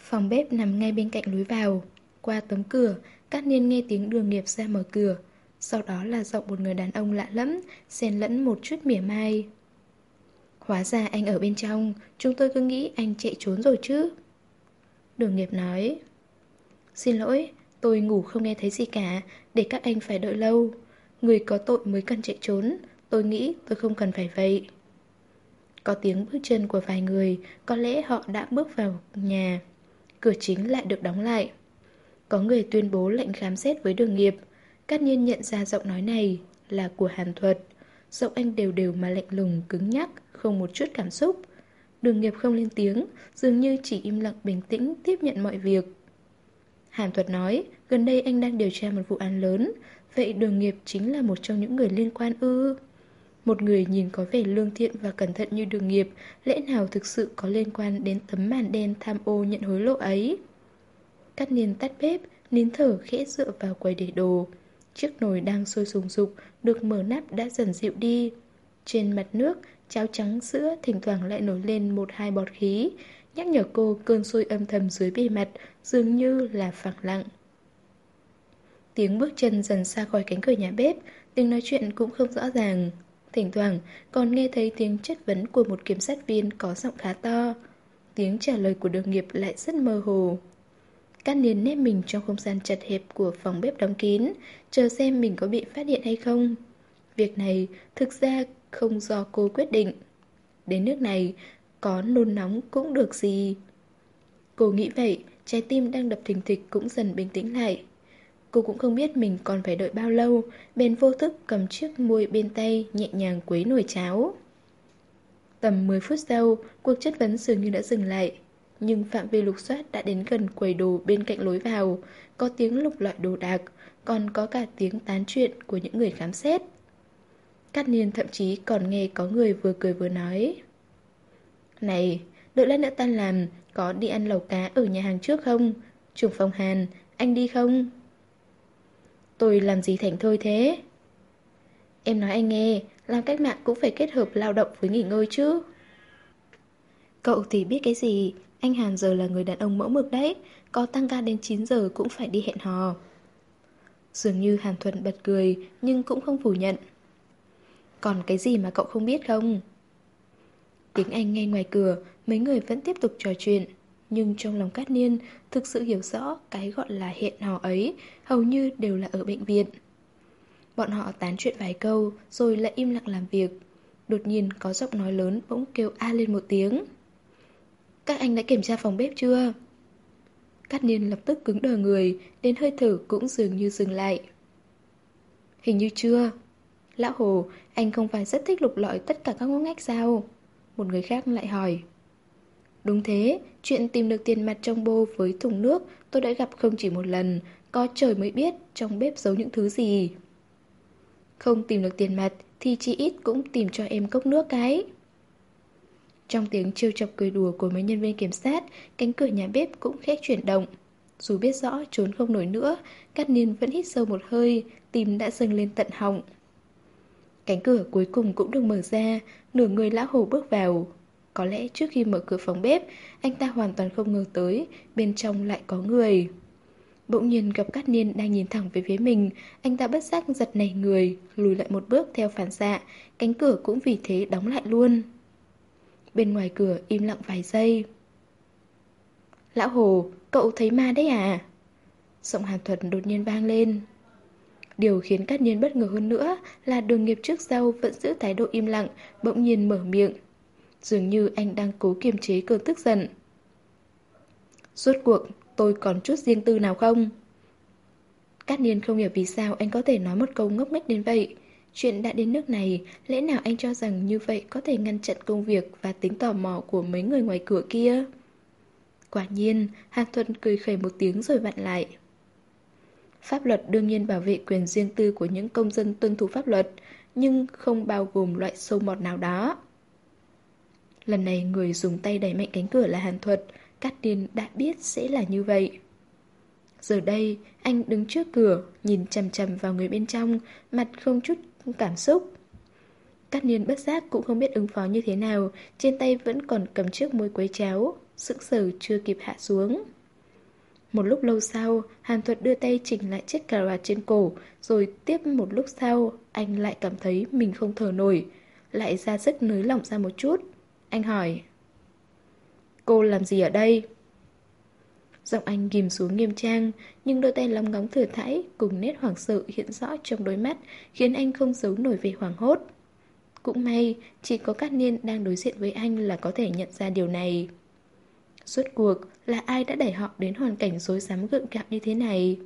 Phòng bếp nằm ngay bên cạnh lối vào. Qua tấm cửa, Cát Niên nghe tiếng Đường Nghiệp ra mở cửa. Sau đó là giọng một người đàn ông lạ lẫm, xen lẫn một chút mỉa mai. Hóa ra anh ở bên trong, chúng tôi cứ nghĩ anh chạy trốn rồi chứ. Đường Nghiệp nói. Xin lỗi, tôi ngủ không nghe thấy gì cả, để các anh phải đợi lâu. Người có tội mới cần chạy trốn, tôi nghĩ tôi không cần phải vậy. Có tiếng bước chân của vài người, có lẽ họ đã bước vào nhà. Cửa chính lại được đóng lại. Có người tuyên bố lệnh khám xét với Đường Nghiệp. Cát Nhiên nhận ra giọng nói này là của Hàn Thuật. Giọng anh đều đều mà lạnh lùng, cứng nhắc, không một chút cảm xúc. Đường Nghiệp không lên tiếng, dường như chỉ im lặng bình tĩnh tiếp nhận mọi việc. Hàn Thuật nói, gần đây anh đang điều tra một vụ án lớn. Vậy Đường Nghiệp chính là một trong những người liên quan ư? Một người nhìn có vẻ lương thiện và cẩn thận như Đường Nghiệp, lẽ nào thực sự có liên quan đến tấm màn đen tham ô nhận hối lộ ấy? Cát Niên tắt bếp, nín thở khẽ dựa vào quầy để đồ. Chiếc nồi đang sôi sùng sục, được mở nắp đã dần dịu đi. Trên mặt nước, cháo trắng sữa thỉnh thoảng lại nổi lên một hai bọt khí, nhắc nhở cô cơn sôi âm thầm dưới bề mặt, dường như là phẳng lặng. Tiếng bước chân dần xa khỏi cánh cửa nhà bếp, tiếng nói chuyện cũng không rõ ràng. Thỉnh thoảng còn nghe thấy tiếng chất vấn của một kiểm sát viên có giọng khá to. Tiếng trả lời của Đường Nghiệp lại rất mơ hồ. Cát Niên nép mình trong không gian chật hẹp của phòng bếp đóng kín, chờ xem mình có bị phát hiện hay không. Việc này thực ra không do cô quyết định. Đến nước này, có nôn nóng cũng được gì. Cô nghĩ vậy, trái tim đang đập thình thịch cũng dần bình tĩnh lại. Cô cũng không biết mình còn phải đợi bao lâu, bèn vô thức cầm chiếc muôi bên tay nhẹ nhàng quấy nồi cháo. Tầm 10 phút sau, cuộc chất vấn dường như đã dừng lại. Nhưng phạm vi lục soát đã đến gần quầy đồ bên cạnh lối vào. Có tiếng lục lọi đồ đạc, còn có cả tiếng tán chuyện của những người khám xét. Cát Niên thậm chí còn nghe có người vừa cười vừa nói. Này, đợi lát nữa tan làm, có đi ăn lẩu cá ở nhà hàng trước không? Trưởng phòng Hàn, anh đi không? Tôi làm gì thảnh thơi thế? Em nói anh nghe, làm cách mạng cũng phải kết hợp lao động với nghỉ ngơi chứ. Cậu thì biết cái gì, anh Hàn giờ là người đàn ông mẫu mực đấy, có tăng ca đến 9 giờ cũng phải đi hẹn hò. Dường như Hàn Thuận bật cười, nhưng cũng không phủ nhận. Còn cái gì mà cậu không biết không? Tiếng Anh nghe ngoài cửa, mấy người vẫn tiếp tục trò chuyện. Nhưng trong lòng Cát Niên thực sự hiểu rõ cái gọi là hẹn hò ấy hầu như đều là ở bệnh viện. Bọn họ tán chuyện vài câu rồi lại im lặng làm việc. Đột nhiên có giọng nói lớn bỗng kêu a lên một tiếng. Các anh đã kiểm tra phòng bếp chưa? Cát Niên lập tức cứng đờ người, đến hơi thở cũng dường như dừng lại. Hình như chưa. Lão Hồ, anh không phải rất thích lục lọi tất cả các ngóc ngách sao? Một người khác lại hỏi. Đúng thế, chuyện tìm được tiền mặt trong bô với thùng nước tôi đã gặp không chỉ một lần, có trời mới biết trong bếp giấu những thứ gì. Không tìm được tiền mặt thì chỉ ít cũng tìm cho em cốc nước cái. Trong tiếng trêu chọc cười đùa của mấy nhân viên kiểm sát, cánh cửa nhà bếp cũng khẽ chuyển động. Dù biết rõ trốn không nổi nữa, Cát Niên vẫn hít sâu một hơi, tim đã dâng lên tận họng. Cánh cửa cuối cùng cũng được mở ra, nửa người lão Hồ bước vào. Có lẽ trước khi mở cửa phòng bếp, anh ta hoàn toàn không ngờ tới, bên trong lại có người. Bỗng nhiên gặp Cát Niên đang nhìn thẳng về phía mình, anh ta bất giác giật nảy người, lùi lại một bước theo phản xạ, cánh cửa cũng vì thế đóng lại luôn. Bên ngoài cửa im lặng vài giây. Lão Hồ, cậu thấy ma đấy à? Giọng Hàn Thuật đột nhiên vang lên. Điều khiến Cát Niên bất ngờ hơn nữa là Đường Nghiệp trước sau vẫn giữ thái độ im lặng, bỗng nhiên mở miệng. Dường như anh đang cố kiềm chế cơn tức giận. Rốt cuộc, tôi còn chút riêng tư nào không? Cát Niên không hiểu vì sao anh có thể nói một câu ngốc nghếch đến vậy. Chuyện đã đến nước này, lẽ nào anh cho rằng như vậy có thể ngăn chặn công việc và tính tò mò của mấy người ngoài cửa kia? Quả nhiên, Hàn Thuận cười khẩy một tiếng rồi vặn lại. Pháp luật đương nhiên bảo vệ quyền riêng tư của những công dân tuân thủ pháp luật, nhưng không bao gồm loại sâu mọt nào đó. Lần này người dùng tay đẩy mạnh cánh cửa là Hàn Thuật, Cát Niên đã biết sẽ là như vậy. Giờ đây, anh đứng trước cửa, nhìn chằm chằm vào người bên trong, mặt không chút cảm xúc. Cát Niên bất giác cũng không biết ứng phó như thế nào, trên tay vẫn còn cầm chiếc muôi quấy cháo, sững sờ chưa kịp hạ xuống. Một lúc lâu sau, Hàn Thuật đưa tay chỉnh lại chiếc cà vạt trên cổ, rồi tiếp một lúc sau, anh lại cảm thấy mình không thở nổi, lại ra sức nới lỏng ra một chút. Anh hỏi, cô làm gì ở đây? Giọng anh ghim xuống nghiêm trang, nhưng đôi tay lóng ngóng thừa thãi cùng nét hoảng sợ hiện rõ trong đôi mắt, khiến anh không giấu nổi vẻ hoảng hốt. Cũng may, chỉ có Cát Niên đang đối diện với anh là có thể nhận ra điều này. Rốt cuộc là ai đã đẩy họ đến hoàn cảnh rối rắm gượng gạo như thế này?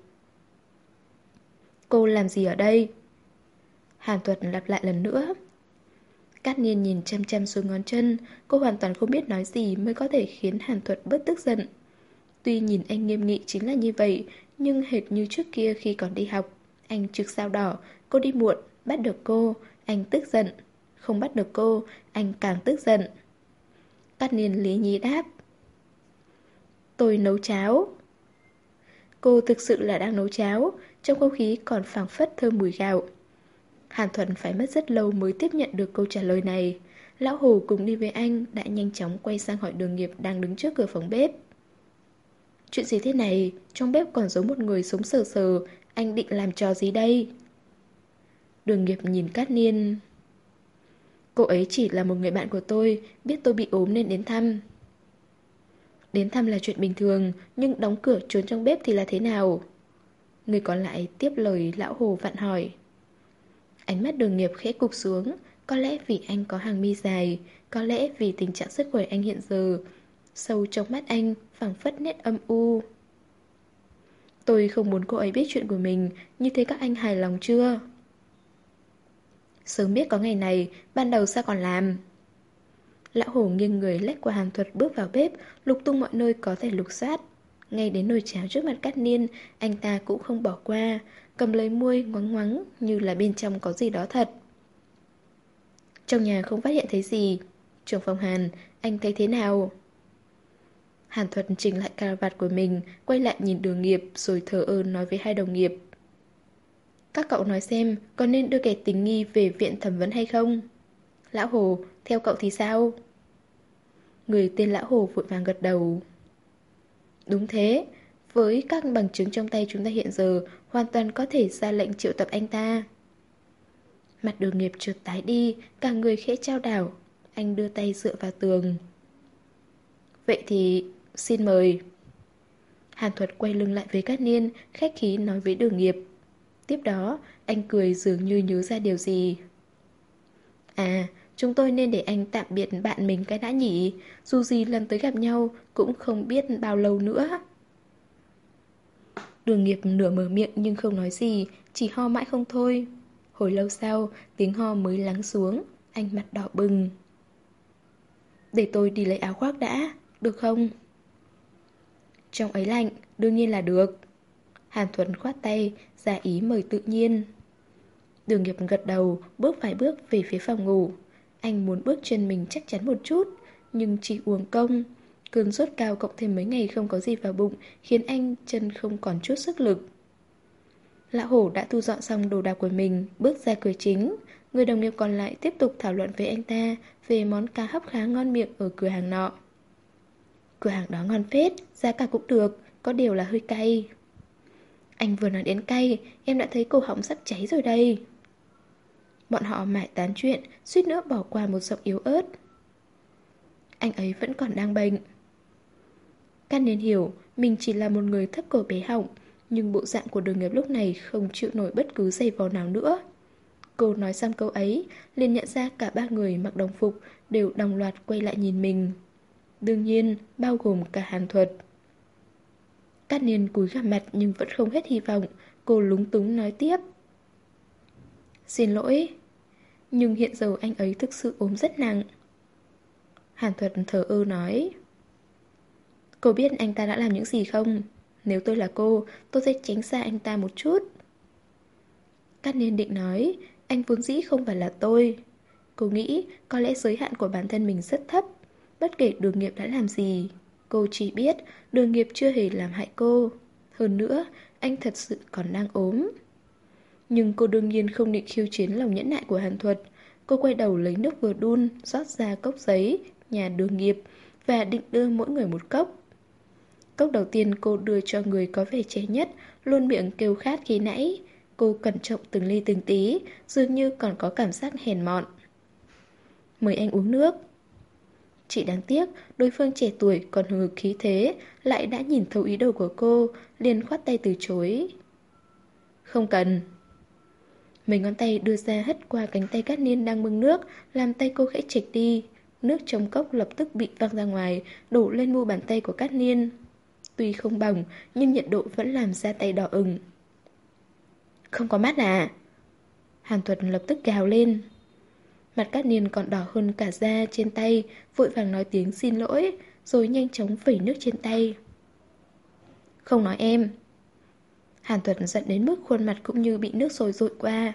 Cô làm gì ở đây? Hàn Thuật lặp lại lần nữa. Cát Niên nhìn chăm chăm xuống ngón chân, cô hoàn toàn không biết nói gì mới có thể khiến Hàn Thuật bớt tức giận. Tuy nhìn anh nghiêm nghị chính là như vậy, nhưng hệt như trước kia khi còn đi học, anh trực sao đỏ, cô đi muộn, bắt được cô, anh tức giận. Không bắt được cô, anh càng tức giận. Cát Niên lý nhí đáp. Tôi nấu cháo. Cô thực sự là đang nấu cháo, trong không khí còn phảng phất thơm mùi gạo. Hàn Thuần phải mất rất lâu mới tiếp nhận được câu trả lời này. Lão Hồ cùng đi với anh đã nhanh chóng quay sang hỏi Đường Nghiệp đang đứng trước cửa phòng bếp. Chuyện gì thế này? Trong bếp còn giấu một người sống sờ sờ, anh định làm trò gì đây? Đường Nghiệp nhìn Cát Niên. Cô ấy chỉ là một người bạn của tôi, biết tôi bị ốm nên đến thăm. Đến thăm là chuyện bình thường, nhưng đóng cửa trốn trong bếp thì là thế nào? Người còn lại tiếp lời lão Hồ vặn hỏi. Ánh mắt Đường Nghiệp khẽ cụp xuống, có lẽ vì anh có hàng mi dài, có lẽ vì tình trạng sức khỏe anh hiện giờ. Sâu trong mắt anh phảng phất nét âm u. Tôi không muốn cô ấy biết chuyện của mình, như thế các anh hài lòng chưa? Sớm biết có ngày này, ban đầu sao còn làm? Lão Hồ nghiêng người lách qua Hàn Thuật bước vào bếp, lục tung mọi nơi có thể lục soát. Ngay đến nồi cháo trước mặt Cát Niên, anh ta cũng không bỏ qua, cầm lấy muôi ngoắng ngoắng như là bên trong có gì đó thật. Trong nhà không phát hiện thấy gì. Trưởng phòng Hàn, anh thấy thế nào? Hàn Thuật chỉnh lại cà vạt của mình, quay lại nhìn Đường Nghiệp rồi thờ ơ nói với hai đồng nghiệp. Các cậu nói xem, có nên đưa kẻ tình nghi về viện thẩm vấn hay không? Lão Hồ, theo cậu thì sao? Người tên Lão Hồ vội vàng gật đầu. Đúng thế, với các bằng chứng trong tay chúng ta hiện giờ, hoàn toàn có thể ra lệnh triệu tập anh ta. Mặt Đường Nghiệp trượt tái đi, cả người khẽ chao đảo. Anh đưa tay dựa vào tường. Vậy thì, xin mời. Hàn Thuật quay lưng lại với Cát Niên, khách khí nói với Đường Nghiệp. Tiếp đó, anh cười dường như nhớ ra điều gì. À, chúng tôi nên để anh tạm biệt bạn mình cái đã nhỉ. Dù gì lần tới gặp nhau cũng không biết bao lâu nữa. Đường Nghiệp nửa mở miệng nhưng không nói gì, chỉ ho mãi không thôi. Hồi lâu sau, tiếng ho mới lắng xuống, anh mặt đỏ bừng. Để tôi đi lấy áo khoác đã, được không? Trong ấy lạnh, đương nhiên là được. Hàn Thuần khoát tay, ra ý mời tự nhiên. Đường Nghiệp gật đầu, bước vài bước về phía phòng ngủ. Anh muốn bước chân mình chắc chắn một chút, nhưng chỉ uổng công. Cơn sốt cao cộng thêm mấy ngày không có gì vào bụng khiến anh chân không còn chút sức lực. Lão Hổ đã thu dọn xong đồ đạc của mình, bước ra cửa chính. Người đồng nghiệp còn lại tiếp tục thảo luận với anh ta về món cá hấp khá ngon miệng ở cửa hàng nọ. Cửa hàng đó ngon phết, giá cả cũng được, có điều là hơi cay. Anh vừa nói đến cay, em đã thấy cổ họng sắp cháy rồi đây. Bọn họ mải tán chuyện, suýt nữa bỏ qua một giọng yếu ớt. Anh ấy vẫn còn đang bệnh. Cát Niên hiểu mình chỉ là một người thấp cổ bé họng, nhưng bộ dạng của Đường Nghiệp lúc này không chịu nổi bất cứ giày vò nào nữa. Cô nói xong câu ấy, liền nhận ra cả ba người mặc đồng phục đều đồng loạt quay lại nhìn mình. Đương nhiên, bao gồm cả Hàn Thuật. Cát Niên cúi gằm mặt nhưng vẫn không hết hy vọng, cô lúng túng nói tiếp. Xin lỗi, nhưng hiện giờ anh ấy thực sự ốm rất nặng. Hàn Thuật thờ ơ nói. Cô biết anh ta đã làm những gì không? Nếu tôi là cô, tôi sẽ tránh xa anh ta một chút. Cát Niên định nói, anh vốn dĩ không phải là tôi. Cô nghĩ có lẽ giới hạn của bản thân mình rất thấp. Bất kể Đường Nghiệp đã làm gì, cô chỉ biết Đường Nghiệp chưa hề làm hại cô. Hơn nữa, anh thật sự còn đang ốm. Nhưng cô đương nhiên không định khiêu chiến lòng nhẫn nại của Hàn Thuật. Cô quay đầu lấy nước vừa đun, rót ra cốc giấy, nhà Đường Nghiệp và định đưa mỗi người một cốc. Cốc đầu tiên cô đưa cho người có vẻ trẻ nhất, luôn miệng kêu khát khi nãy. Cô cẩn trọng từng ly từng tí, dường như còn có cảm giác hèn mọn. Mời anh uống nước. Chỉ đáng tiếc, đối phương trẻ tuổi còn hừng hực khí thế, lại đã nhìn thấu ý đồ của cô, liền khoát tay từ chối. Không cần. Mấy ngón tay đưa ra hất qua cánh tay Cát Niên đang bưng nước, làm tay cô khẽ trịch đi. Nước trong cốc lập tức bị văng ra ngoài, đổ lên mu bàn tay của Cát Niên. Tuy không bỏng, nhưng nhiệt độ vẫn làm da tay đỏ ửng. Không có mắt à? Hàn Thuật lập tức gào lên. Mặt Cát Niên còn đỏ hơn cả da trên tay, vội vàng nói tiếng xin lỗi, rồi nhanh chóng vẩy nước trên tay. Không nói em. Hàn Thuật giận đến mức khuôn mặt cũng như bị nước sôi dội qua.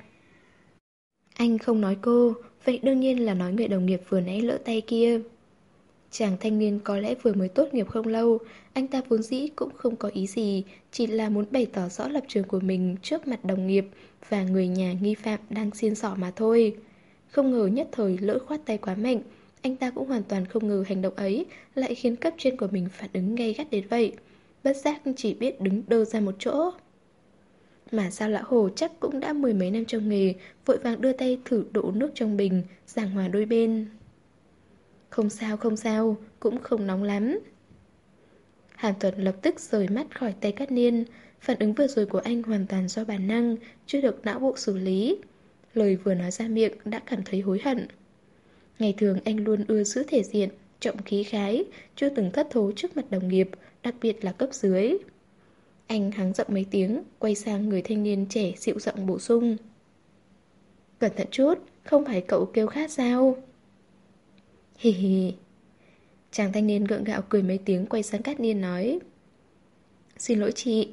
Anh không nói cô, vậy đương nhiên là nói người đồng nghiệp vừa nãy lỡ tay kia. Chàng thanh niên có lẽ vừa mới tốt nghiệp không lâu, anh ta vốn dĩ cũng không có ý gì, chỉ là muốn bày tỏ rõ lập trường của mình trước mặt đồng nghiệp và người nhà nghi phạm đang xiên xỏ mà thôi. Không ngờ nhất thời lỡ khoát tay quá mạnh, anh ta cũng hoàn toàn không ngờ hành động ấy lại khiến cấp trên của mình phản ứng gay gắt đến vậy. Bất giác chỉ biết đứng đơ ra một chỗ. Mà sao lão Hồ chắc cũng đã mười mấy năm trong nghề, vội vàng đưa tay thử đổ nước trong bình, giảng hòa đôi bên. Không sao, cũng không nóng lắm. Hàn Thuật lập tức rời mắt khỏi tay Cát Niên. Phản ứng vừa rồi của anh hoàn toàn do bản năng, chưa được não bộ xử lý. Lời vừa nói ra miệng đã cảm thấy hối hận. Ngày thường anh luôn ưa giữ thể diện, trọng khí khái, chưa từng thất thố trước mặt đồng nghiệp, đặc biệt là cấp dưới. Anh hắng giọng mấy tiếng, quay sang người thanh niên trẻ dịu giọng bổ sung. Cẩn thận chút, không phải cậu kêu khát sao? Hì hì. Chàng thanh niên gượng gạo cười mấy tiếng quay sang Cát Niên nói. Xin lỗi chị.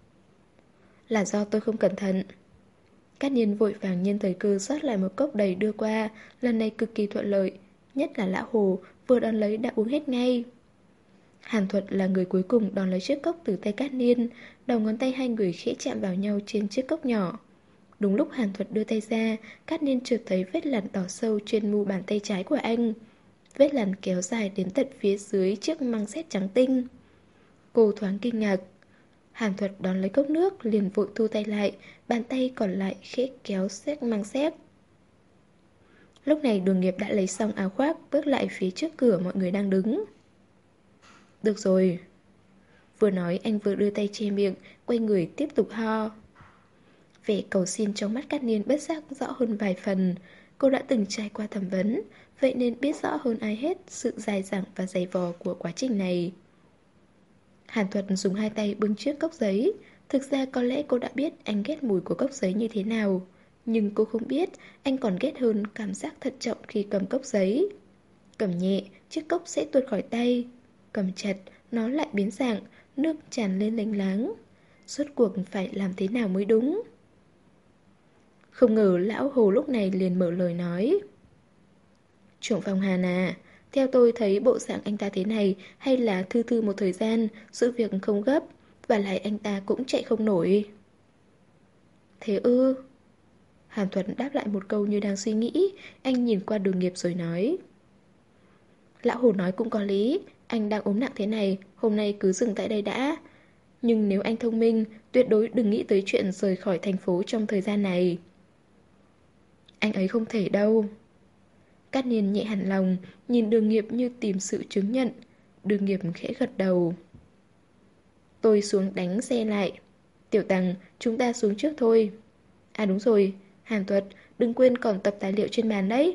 Là do tôi không cẩn thận. Cát Niên vội vàng nhân thời cơ rót lại một cốc đầy đưa qua, lần này cực kỳ thuận lợi, nhất là lão Hồ vừa đón lấy đã uống hết ngay. Hàn Thuật là người cuối cùng đón lấy chiếc cốc từ tay Cát Niên, đầu ngón tay hai người khẽ chạm vào nhau trên chiếc cốc nhỏ. Đúng lúc Hàn Thuật đưa tay ra, Cát Niên chợt thấy vết lằn đỏ sâu trên mu bàn tay trái của anh. Vết lằn kéo dài đến tận phía dưới chiếc măng sét trắng tinh. Cô thoáng kinh ngạc. Hàn Thuật đón lấy cốc nước liền vội thu tay lại, bàn tay còn lại khẽ kéo xếp măng sét. Lúc này Đường Nghiệp đã lấy xong áo khoác, bước lại phía trước cửa mọi người đang đứng. Được rồi. Vừa nói anh vừa đưa tay che miệng, quay người tiếp tục ho. Vẻ cầu xin trong mắt Cát Niên bất giác rõ hơn vài phần. Cô đã từng trải qua thẩm vấn, vậy nên biết rõ hơn ai hết sự dài dẳng và dày vò của quá trình này. Hàn Thuật dùng hai tay bưng chiếc cốc giấy. Thực ra có lẽ cô đã biết anh ghét mùi của cốc giấy như thế nào, nhưng cô không biết anh còn ghét hơn cảm giác thận trọng khi cầm cốc giấy. Cầm nhẹ, chiếc cốc sẽ tuột khỏi tay. Cầm chặt, nó lại biến dạng, nước tràn lên lênh láng. Rốt cuộc phải làm thế nào mới đúng? Không ngờ lão Hồ lúc này liền mở lời nói. Trưởng phòng Hàn à, theo tôi thấy bộ dạng anh ta thế này hay là thư thư một thời gian, sự việc không gấp, và lại anh ta cũng chạy không nổi. Thế ư? Hàn Thuật đáp lại một câu như đang suy nghĩ, anh nhìn qua Đường Nghiệp rồi nói. Lão Hồ nói cũng có lý, anh đang ốm nặng thế này, hôm nay cứ dừng tại đây đã. Nhưng nếu anh thông minh, tuyệt đối đừng nghĩ tới chuyện rời khỏi thành phố trong thời gian này. Anh ấy không thể đâu. Cát Niên nhẹ hẳn lòng, nhìn Đường Nghiệp như tìm sự chứng nhận. Đường Nghiệp khẽ gật đầu. Tôi xuống đánh xe lại. Tiểu Tằng, chúng ta xuống trước thôi. À đúng rồi, Hàn Thuật, đừng quên còn tập tài liệu trên bàn đấy.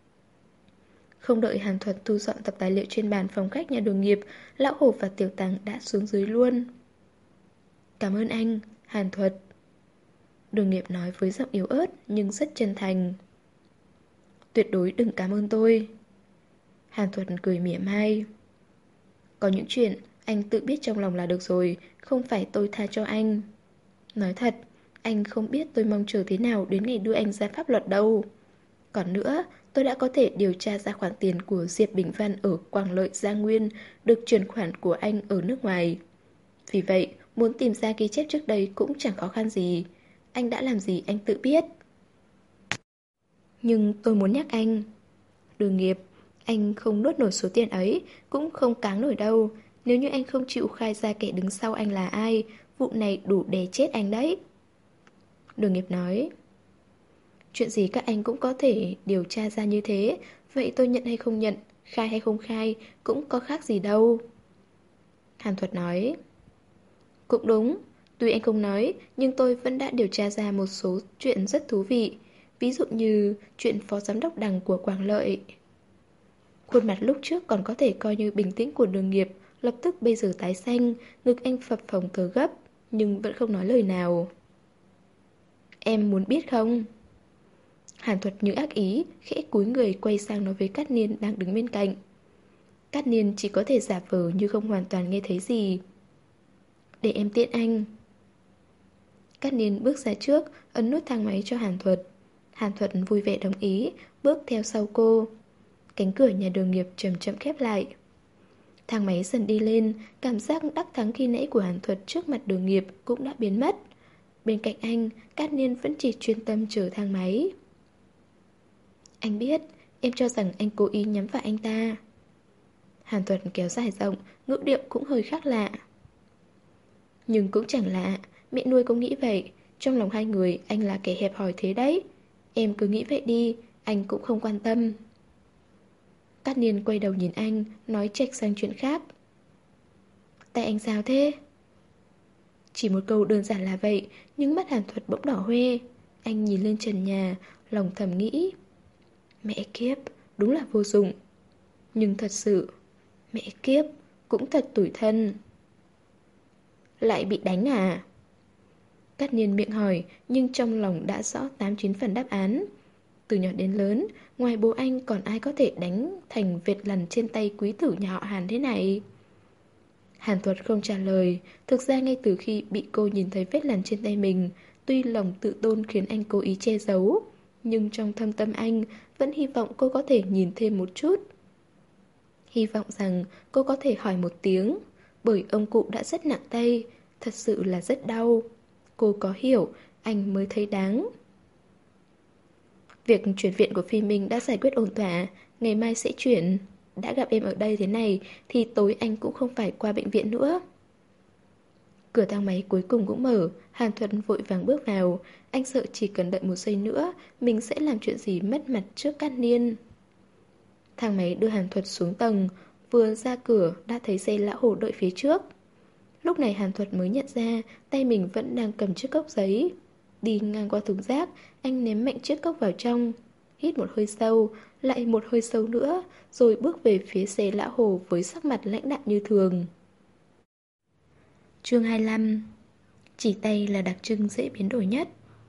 Không đợi Hàn Thuật thu dọn tập tài liệu trên bàn phòng khách nhà Đường Nghiệp, Lão Hổ và Tiểu Tằng đã xuống dưới luôn. Cảm ơn anh, Hàn Thuật. Đường Nghiệp nói với giọng yếu ớt nhưng rất chân thành. Tuyệt đối đừng cảm ơn tôi. Hàn Thuật cười mỉa mai. Có những chuyện anh tự biết trong lòng là được rồi, không phải tôi tha cho anh. Nói thật, anh không biết tôi mong chờ thế nào đến ngày đưa anh ra pháp luật đâu. Còn nữa, tôi đã có thể điều tra ra khoản tiền của Diệp Bình Văn ở Quảng Lợi Gia Nguyên được chuyển khoản của anh ở nước ngoài. Vì vậy, muốn tìm ra ghi chép trước đây cũng chẳng khó khăn gì. Anh đã làm gì anh tự biết. Nhưng tôi muốn nhắc anh. Đường Nghiệp, anh không nuốt nổi số tiền ấy, cũng không cáng nổi đâu. Nếu như anh không chịu khai ra kẻ đứng sau anh là ai, vụ này đủ để chết anh đấy. Đường nghiệp nói. Chuyện gì các anh cũng có thể điều tra ra như thế. Vậy tôi nhận hay không nhận, khai hay không khai, cũng có khác gì đâu. Hàn Thuật nói. Cũng đúng, tuy anh không nói, nhưng tôi vẫn đã điều tra ra một số chuyện rất thú vị. Ví dụ như chuyện phó giám đốc Đằng của Quảng Lợi. Khuôn mặt lúc trước còn có thể coi như bình tĩnh của Đường nghiệp lập tức bây giờ tái xanh, ngực anh phập phồng thở gấp, nhưng vẫn không nói lời nào. Em muốn biết không? Hàn Thuật như ác ý, khẽ cúi người quay sang nói với Cát Niên đang đứng bên cạnh. Cát Niên chỉ có thể giả vờ như không hoàn toàn nghe thấy gì. Để em tiện anh. Cát Niên bước ra trước, ấn nút thang máy cho Hàn Thuật. Hàn Thuật vui vẻ đồng ý, bước theo sau cô. Cánh cửa nhà Đường nghiệp chậm chậm khép lại. Thang máy dần đi lên, cảm giác đắc thắng khi nãy của Hàn Thuật trước mặt Đường nghiệp cũng đã biến mất. Bên cạnh anh, Cát Niên vẫn chỉ chuyên tâm chờ thang máy. Anh biết, em cho rằng anh cố ý nhắm vào anh ta. Hàn Thuật kéo dài giọng, ngữ điệu cũng hơi khác lạ. Nhưng cũng chẳng lạ, mẹ nuôi cũng nghĩ vậy. Trong lòng hai người, anh là kẻ hẹp hòi thế đấy. Em cứ nghĩ vậy đi, anh cũng không quan tâm. Cát Niên quay đầu nhìn anh, nói chệch sang chuyện khác. Tại anh sao thế? Chỉ một câu đơn giản là vậy, nhưng mắt Hàn Thuật bỗng đỏ hoe. Anh nhìn lên trần nhà, lòng thầm nghĩ. Mẹ kiếp, đúng là vô dụng. Nhưng thật sự, mẹ kiếp, cũng thật tủi thân. Lại bị đánh à? Cát Niên miệng hỏi, nhưng trong lòng đã rõ 8-9 phần đáp án. Từ nhỏ đến lớn, ngoài bố anh còn ai có thể đánh thành vệt lằn trên tay quý tử nhà họ Hàn thế này? Hàn Thuật không trả lời. Thực ra ngay từ khi bị cô nhìn thấy vết lằn trên tay mình, tuy lòng tự tôn khiến anh cố ý che giấu, nhưng trong thâm tâm anh vẫn hy vọng cô có thể nhìn thêm một chút. Hy vọng rằng cô có thể hỏi một tiếng, bởi ông cụ đã rất nặng tay, thật sự là rất đau. Cô có hiểu, anh mới thấy đáng. Việc chuyển viện của Phi Minh đã giải quyết ổn thỏa, ngày mai sẽ chuyển. Đã gặp em ở đây thế này thì tối anh cũng không phải qua bệnh viện nữa. Cửa thang máy cuối cùng cũng mở, Hàn Thuật vội vàng bước vào. Anh sợ chỉ cần đợi một giây nữa, mình sẽ làm chuyện gì mất mặt trước Cát Niên. Thang máy đưa Hàn Thuật xuống tầng, vừa ra cửa đã thấy xe lão hổ đợi phía trước. Lúc này Hàn Thuật mới nhận ra tay mình vẫn đang cầm chiếc cốc giấy. Đi ngang qua thùng rác, anh ném mạnh chiếc cốc vào trong. Hít một hơi sâu, lại một hơi sâu nữa, rồi bước về phía xe lão hồ với sắc mặt lãnh đạm như thường. Chương 25. Chỉ tay là đặc trưng dễ biến đổi nhất.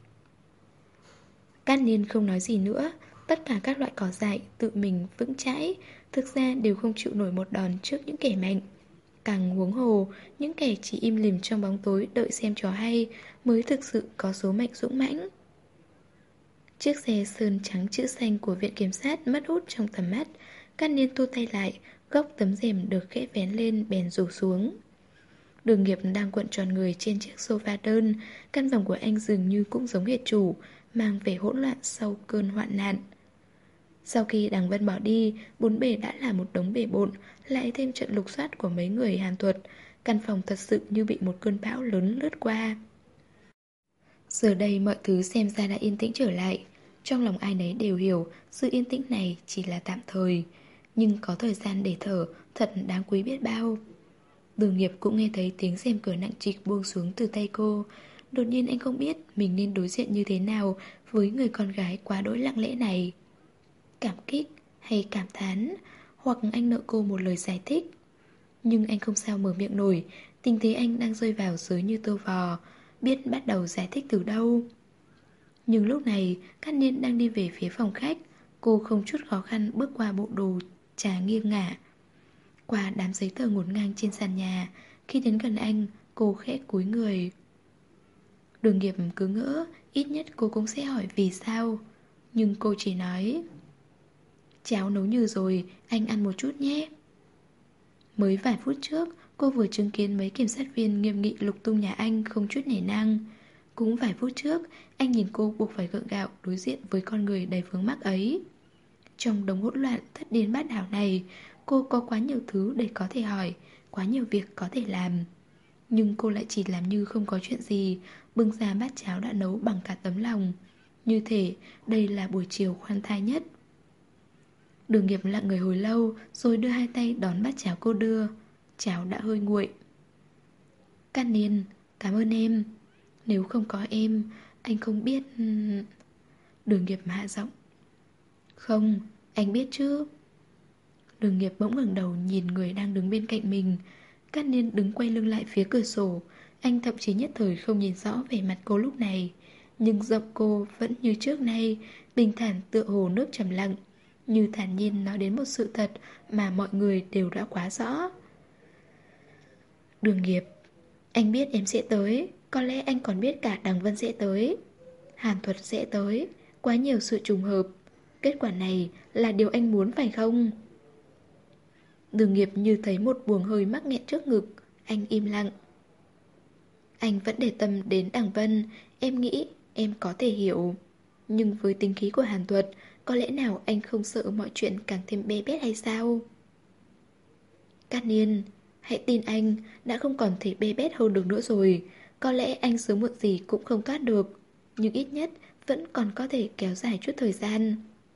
Cát Niên không nói gì nữa. Tất cả các loại cỏ dại tự mình vững chãi, thực ra đều không chịu nổi một đòn trước những kẻ mạnh. Càng huống hồ, những kẻ chỉ im lìm trong bóng tối đợi xem trò hay mới thực sự có số mệnh dũng mãnh. Chiếc xe sơn trắng chữ xanh của viện kiểm sát mất hút trong tầm mắt. Cát Niên thu tay lại, góc tấm rèm được khẽ vén lên bèn rủ xuống. Đường nghiệp đang cuộn tròn người trên chiếc sofa đơn. Căn phòng của anh dường như cũng giống hệt chủ, mang vẻ hỗn loạn sau cơn hoạn nạn. Sau khi Đằng Vân bỏ đi, bốn bề đã là một đống bể bộn, lại thêm trận lục soát của mấy người Hàn Thuật. Căn phòng thật sự như bị một cơn bão lớn lướt qua. Giờ đây mọi thứ xem ra đã yên tĩnh trở lại. Trong lòng ai nấy đều hiểu sự yên tĩnh này chỉ là tạm thời, nhưng có thời gian để thở thật đáng quý biết bao. Đường nghiệp cũng nghe thấy tiếng rèm cửa nặng trịch buông xuống từ tay cô. Đột nhiên anh không biết mình nên đối diện như thế nào với người con gái quá đỗi lặng lẽ này. Cảm kích hay cảm thán, hoặc anh nợ cô một lời giải thích. Nhưng anh không sao mở miệng nổi. Tình thế anh đang rơi vào giới như tơ vò, biết bắt đầu giải thích từ đâu. Nhưng lúc này Cát Niên đang đi về phía phòng khách. Cô không chút khó khăn bước qua bộ đồ trà nghiêng ngả, qua đám giấy tờ ngổn ngang trên sàn nhà. Khi đến gần anh, cô khẽ cúi người. Đường nghiệp cứ ngỡ ít nhất cô cũng sẽ hỏi vì sao, nhưng cô chỉ nói: cháo nấu nhừ rồi, anh ăn một chút nhé. Mới vài phút trước, cô vừa chứng kiến mấy kiểm sát viên nghiêm nghị lục tung nhà anh không chút nể nang. Cũng vài phút trước, anh nhìn cô buộc phải gượng gạo đối diện với con người đầy vướng mắc ấy. Trong đống hỗn loạn thất điên bát đảo này, cô có quá nhiều thứ để có thể hỏi, quá nhiều việc có thể làm. Nhưng cô lại chỉ làm như không có chuyện gì, bưng ra bát cháo đã nấu bằng cả tấm lòng. Như thể đây là buổi chiều khoan thai nhất. Đường Nghiệp lặng người hồi lâu rồi đưa hai tay đón bát cháo cô đưa. Cháo đã hơi nguội. Cát Niên, cảm ơn em. Nếu không có em, anh không biết... Đường Nghiệp hạ giọng. Không, anh biết chứ. Đường Nghiệp bỗng ngẩng đầu nhìn người đang đứng bên cạnh mình. Cát Niên đứng quay lưng lại phía cửa sổ. Anh thậm chí nhất thời không nhìn rõ vẻ mặt cô lúc này. Nhưng giọng cô vẫn như trước nay, bình thản tựa hồ nước trầm lặng, như thản nhiên nói đến một sự thật mà mọi người đều đã quá rõ. Đường Nghiệp, anh biết em sẽ tới. Có lẽ anh còn biết cả Đằng Vân sẽ tới, Hàn Thuật sẽ tới. Quá nhiều sự trùng hợp. Kết quả này là điều anh muốn phải không? Đường Nghiệp như thấy một buồng hơi mắc nghẹn trước ngực. Anh im lặng. Anh vẫn để tâm đến Đằng Vân. Em nghĩ em có thể hiểu. Nhưng với tính khí của Hàn Thuật, có lẽ nào anh không sợ mọi chuyện càng thêm bê bết hay sao? Cát Niên, hãy tin anh, đã không còn thể bê bết hơn được nữa rồi. Có lẽ anh sớm muộn gì cũng không thoát được, nhưng ít nhất vẫn còn có thể kéo dài chút thời gian.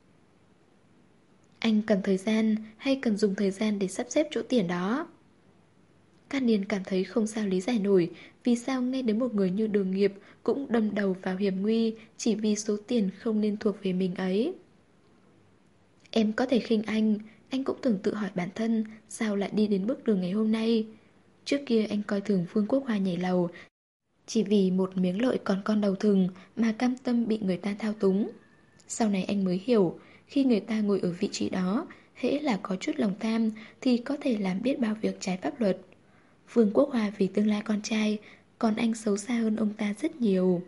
Anh cần thời gian hay cần dùng thời gian để sắp xếp chỗ tiền đó? Cát Niên cảm thấy không sao lý giải nổi vì sao ngay đến một người như Đường Nghiệp cũng đâm đầu vào hiểm nguy chỉ vì số tiền không nên thuộc về mình ấy. Em có thể khinh anh cũng từng tự hỏi bản thân sao lại đi đến bước đường ngày hôm nay. Trước kia anh coi thường Vương Quốc Hoa nhảy lầu chỉ vì một miếng lợi còn con đầu thừng mà cam tâm bị người ta thao túng. Sau này anh mới hiểu, khi người ta ngồi ở vị trí đó, hễ là có chút lòng tham thì có thể làm biết bao việc trái pháp luật. Vương Quốc Hoa vì tương lai con trai, còn anh xấu xa hơn ông ta rất nhiều.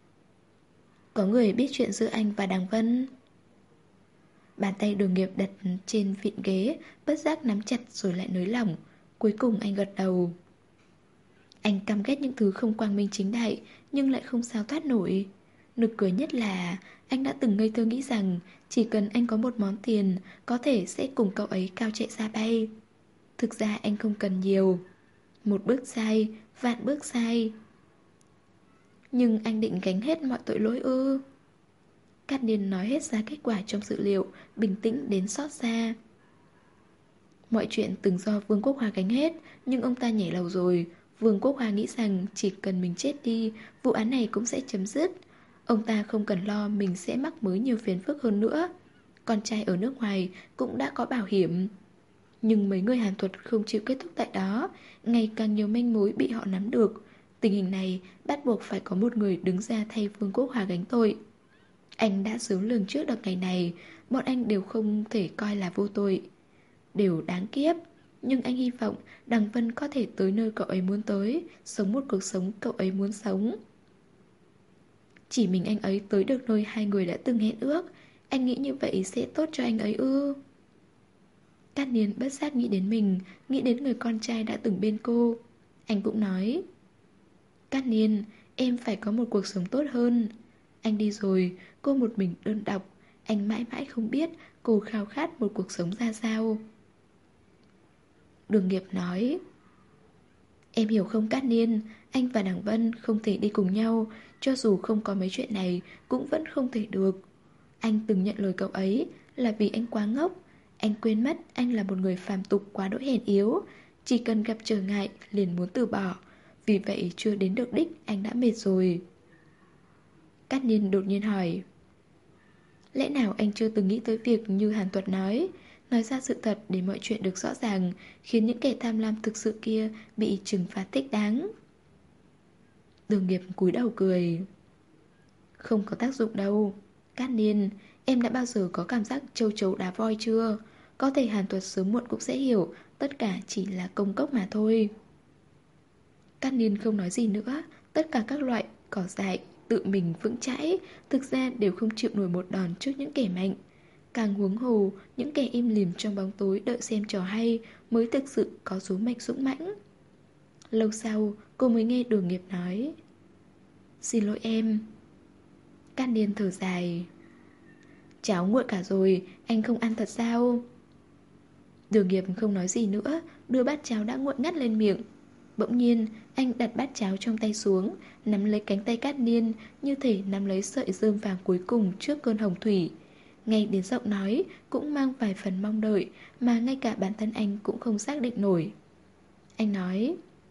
Có người biết chuyện giữa anh và Đằng Vân. Bàn tay Đường Nghiệp đặt trên vịn ghế, bất giác nắm chặt rồi lại nới lỏng. Cuối cùng anh gật đầu. Anh căm ghét những thứ không quang minh chính đại, nhưng lại không sao thoát nổi. Nực cười nhất là anh đã từng ngây thơ nghĩ rằng chỉ cần anh có một món tiền, có thể sẽ cùng cậu ấy cao chạy xa bay. Thực ra anh không cần nhiều. Một bước sai, vạn bước sai. Nhưng anh định gánh hết mọi tội lỗi ư? Cát Niên nói hết ra kết quả trong dự liệu, bình tĩnh đến xót xa. Mọi chuyện từng do Vương Quốc Hoa gánh hết, nhưng ông ta nhảy lầu rồi. Vương Quốc Hoa nghĩ rằng chỉ cần mình chết đi, vụ án này cũng sẽ chấm dứt. Ông ta không cần lo mình sẽ mắc mới nhiều phiền phức hơn nữa. Con trai ở nước ngoài cũng đã có bảo hiểm. Nhưng mấy người Hàn Thuật không chịu kết thúc tại đó, ngày càng nhiều manh mối bị họ nắm được. Tình hình này bắt buộc phải có một người đứng ra thay Vương Quốc Hoa gánh tội. Anh đã sớm lường trước được ngày này, bọn anh đều không thể coi là vô tội, đều đáng kiếp. Nhưng anh hy vọng Đằng Vân có thể tới nơi cậu ấy muốn tới, sống một cuộc sống cậu ấy muốn sống. Chỉ mình anh ấy tới được nơi hai người đã từng hẹn ước. Anh nghĩ như vậy sẽ tốt cho anh ấy ư? Cát Niên bất giác nghĩ đến mình, nghĩ đến người con trai đã từng bên cô. Anh cũng nói, Cát Niên, em phải có một cuộc sống tốt hơn. Anh đi rồi, cô một mình đơn độc. Anh mãi mãi không biết cô khao khát một cuộc sống ra sao. Đường Nghiệp nói, em hiểu không Cát Niên, anh và Đằng Vân không thể đi cùng nhau. Cho dù không có mấy chuyện này cũng vẫn không thể được. Anh từng nhận lời cậu ấy là vì anh quá ngốc. Anh quên mất anh là một người phàm tục quá đỗi hèn yếu. Chỉ cần gặp trở ngại liền muốn từ bỏ. Vì vậy chưa đến được đích anh đã mệt rồi. Cát Niên đột nhiên hỏi, lẽ nào anh chưa từng nghĩ tới việc như Hàn Tuật nói ra sự thật để mọi chuyện được rõ ràng, khiến những kẻ tham lam thực sự kia bị trừng phạt thích đáng? Đường Nghiệp cúi đầu cười, không có tác dụng đâu. Cát Niên, em đã bao giờ có cảm giác châu chấu đá voi chưa? Có thể Hàn Tuật sớm muộn cũng sẽ hiểu, tất cả chỉ là công cốc mà thôi. Cát Niên không nói gì nữa. Tất cả các loại cỏ dại tự mình vững chãi, thực ra đều không chịu nổi một đòn trước những kẻ mạnh. Càng huống hồ, những kẻ im lìm trong bóng tối đợi xem trò hay mới thực sự có số mệnh dũng mãnh. Lâu sau, cô mới nghe Đường Nghiệp nói, xin lỗi em. Cát Niên thở dài, cháo nguội cả rồi, anh không ăn thật sao? Đường Nghiệp không nói gì nữa, đưa bát cháo đã nguội ngắt lên miệng. Bỗng nhiên, anh đặt bát cháo trong tay xuống, nắm lấy cánh tay Cát Niên, như thể nắm lấy sợi rơm vàng cuối cùng trước cơn hồng thủy. Ngay đến giọng nói cũng mang vài phần mong đợi, mà ngay cả bản thân anh cũng không xác định nổi. Anh nói: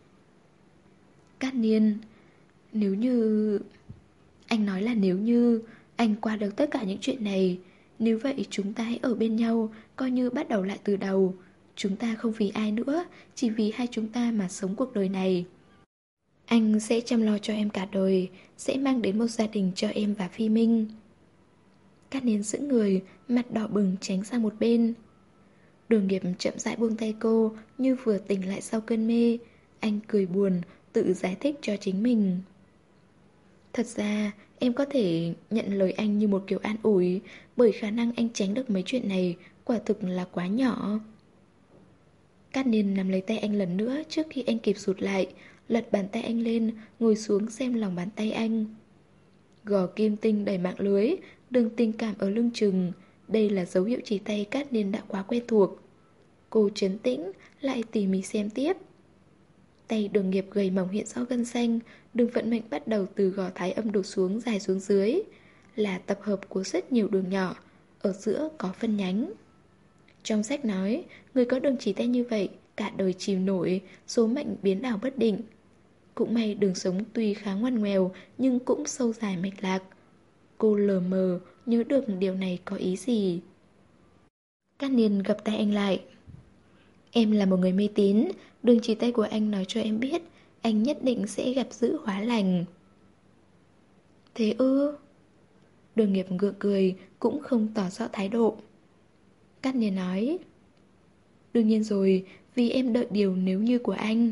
Cát Niên, nếu như... Anh nói là nếu như anh qua được tất cả những chuyện này, nếu vậy chúng ta hãy ở bên nhau, coi như bắt đầu lại từ đầu. Chúng ta không vì ai nữa, chỉ vì hai chúng ta mà sống cuộc đời này. Anh sẽ chăm lo cho em cả đời, sẽ mang đến một gia đình cho em và Phi Minh. Cát Niên sững người, mặt đỏ bừng tránh sang một bên. Đường Nghiệp chậm rãi buông tay cô, như vừa tỉnh lại sau cơn mê. Anh cười buồn, tự giải thích cho chính mình. Thật ra, em có thể nhận lời anh như một kiểu an ủi, bởi khả năng anh tránh được mấy chuyện này quả thực là quá nhỏ. Cát Niên nắm lấy tay anh lần nữa trước khi anh kịp rụt lại, lật bàn tay anh lên, ngồi xuống xem lòng bàn tay anh. Gò kim tinh đầy mạng lưới, đường tình cảm ở lưng chừng. Đây là dấu hiệu chỉ tay Cát Niên đã quá quen thuộc. Cô trấn tĩnh, lại tỉ mỉ xem tiếp. Tay Đường Nghiệp gầy mỏng hiện rõ gân xanh, đường vận mệnh bắt đầu từ gò thái âm đổ xuống dài xuống dưới. Là tập hợp của rất nhiều đường nhỏ, ở giữa có phân nhánh. Trong sách nói, người có đường chỉ tay như vậy, cả đời chìm nổi, số mệnh biến ảo bất định. Cũng may đường sống tuy khá ngoằn ngoèo, nhưng cũng sâu dài mạch lạc. Cô lờ mờ, nhớ được điều này có ý gì. Cát Niên gập tay anh lại. Em là một người mê tín, đường chỉ tay của anh nói cho em biết, anh nhất định sẽ gặp dữ hóa lành. Thế ư? Đường Nghiệp gượng cười, cũng không tỏ rõ thái độ. Cát Niên nói: Đương nhiên rồi, vì em đợi điều nếu như của anh.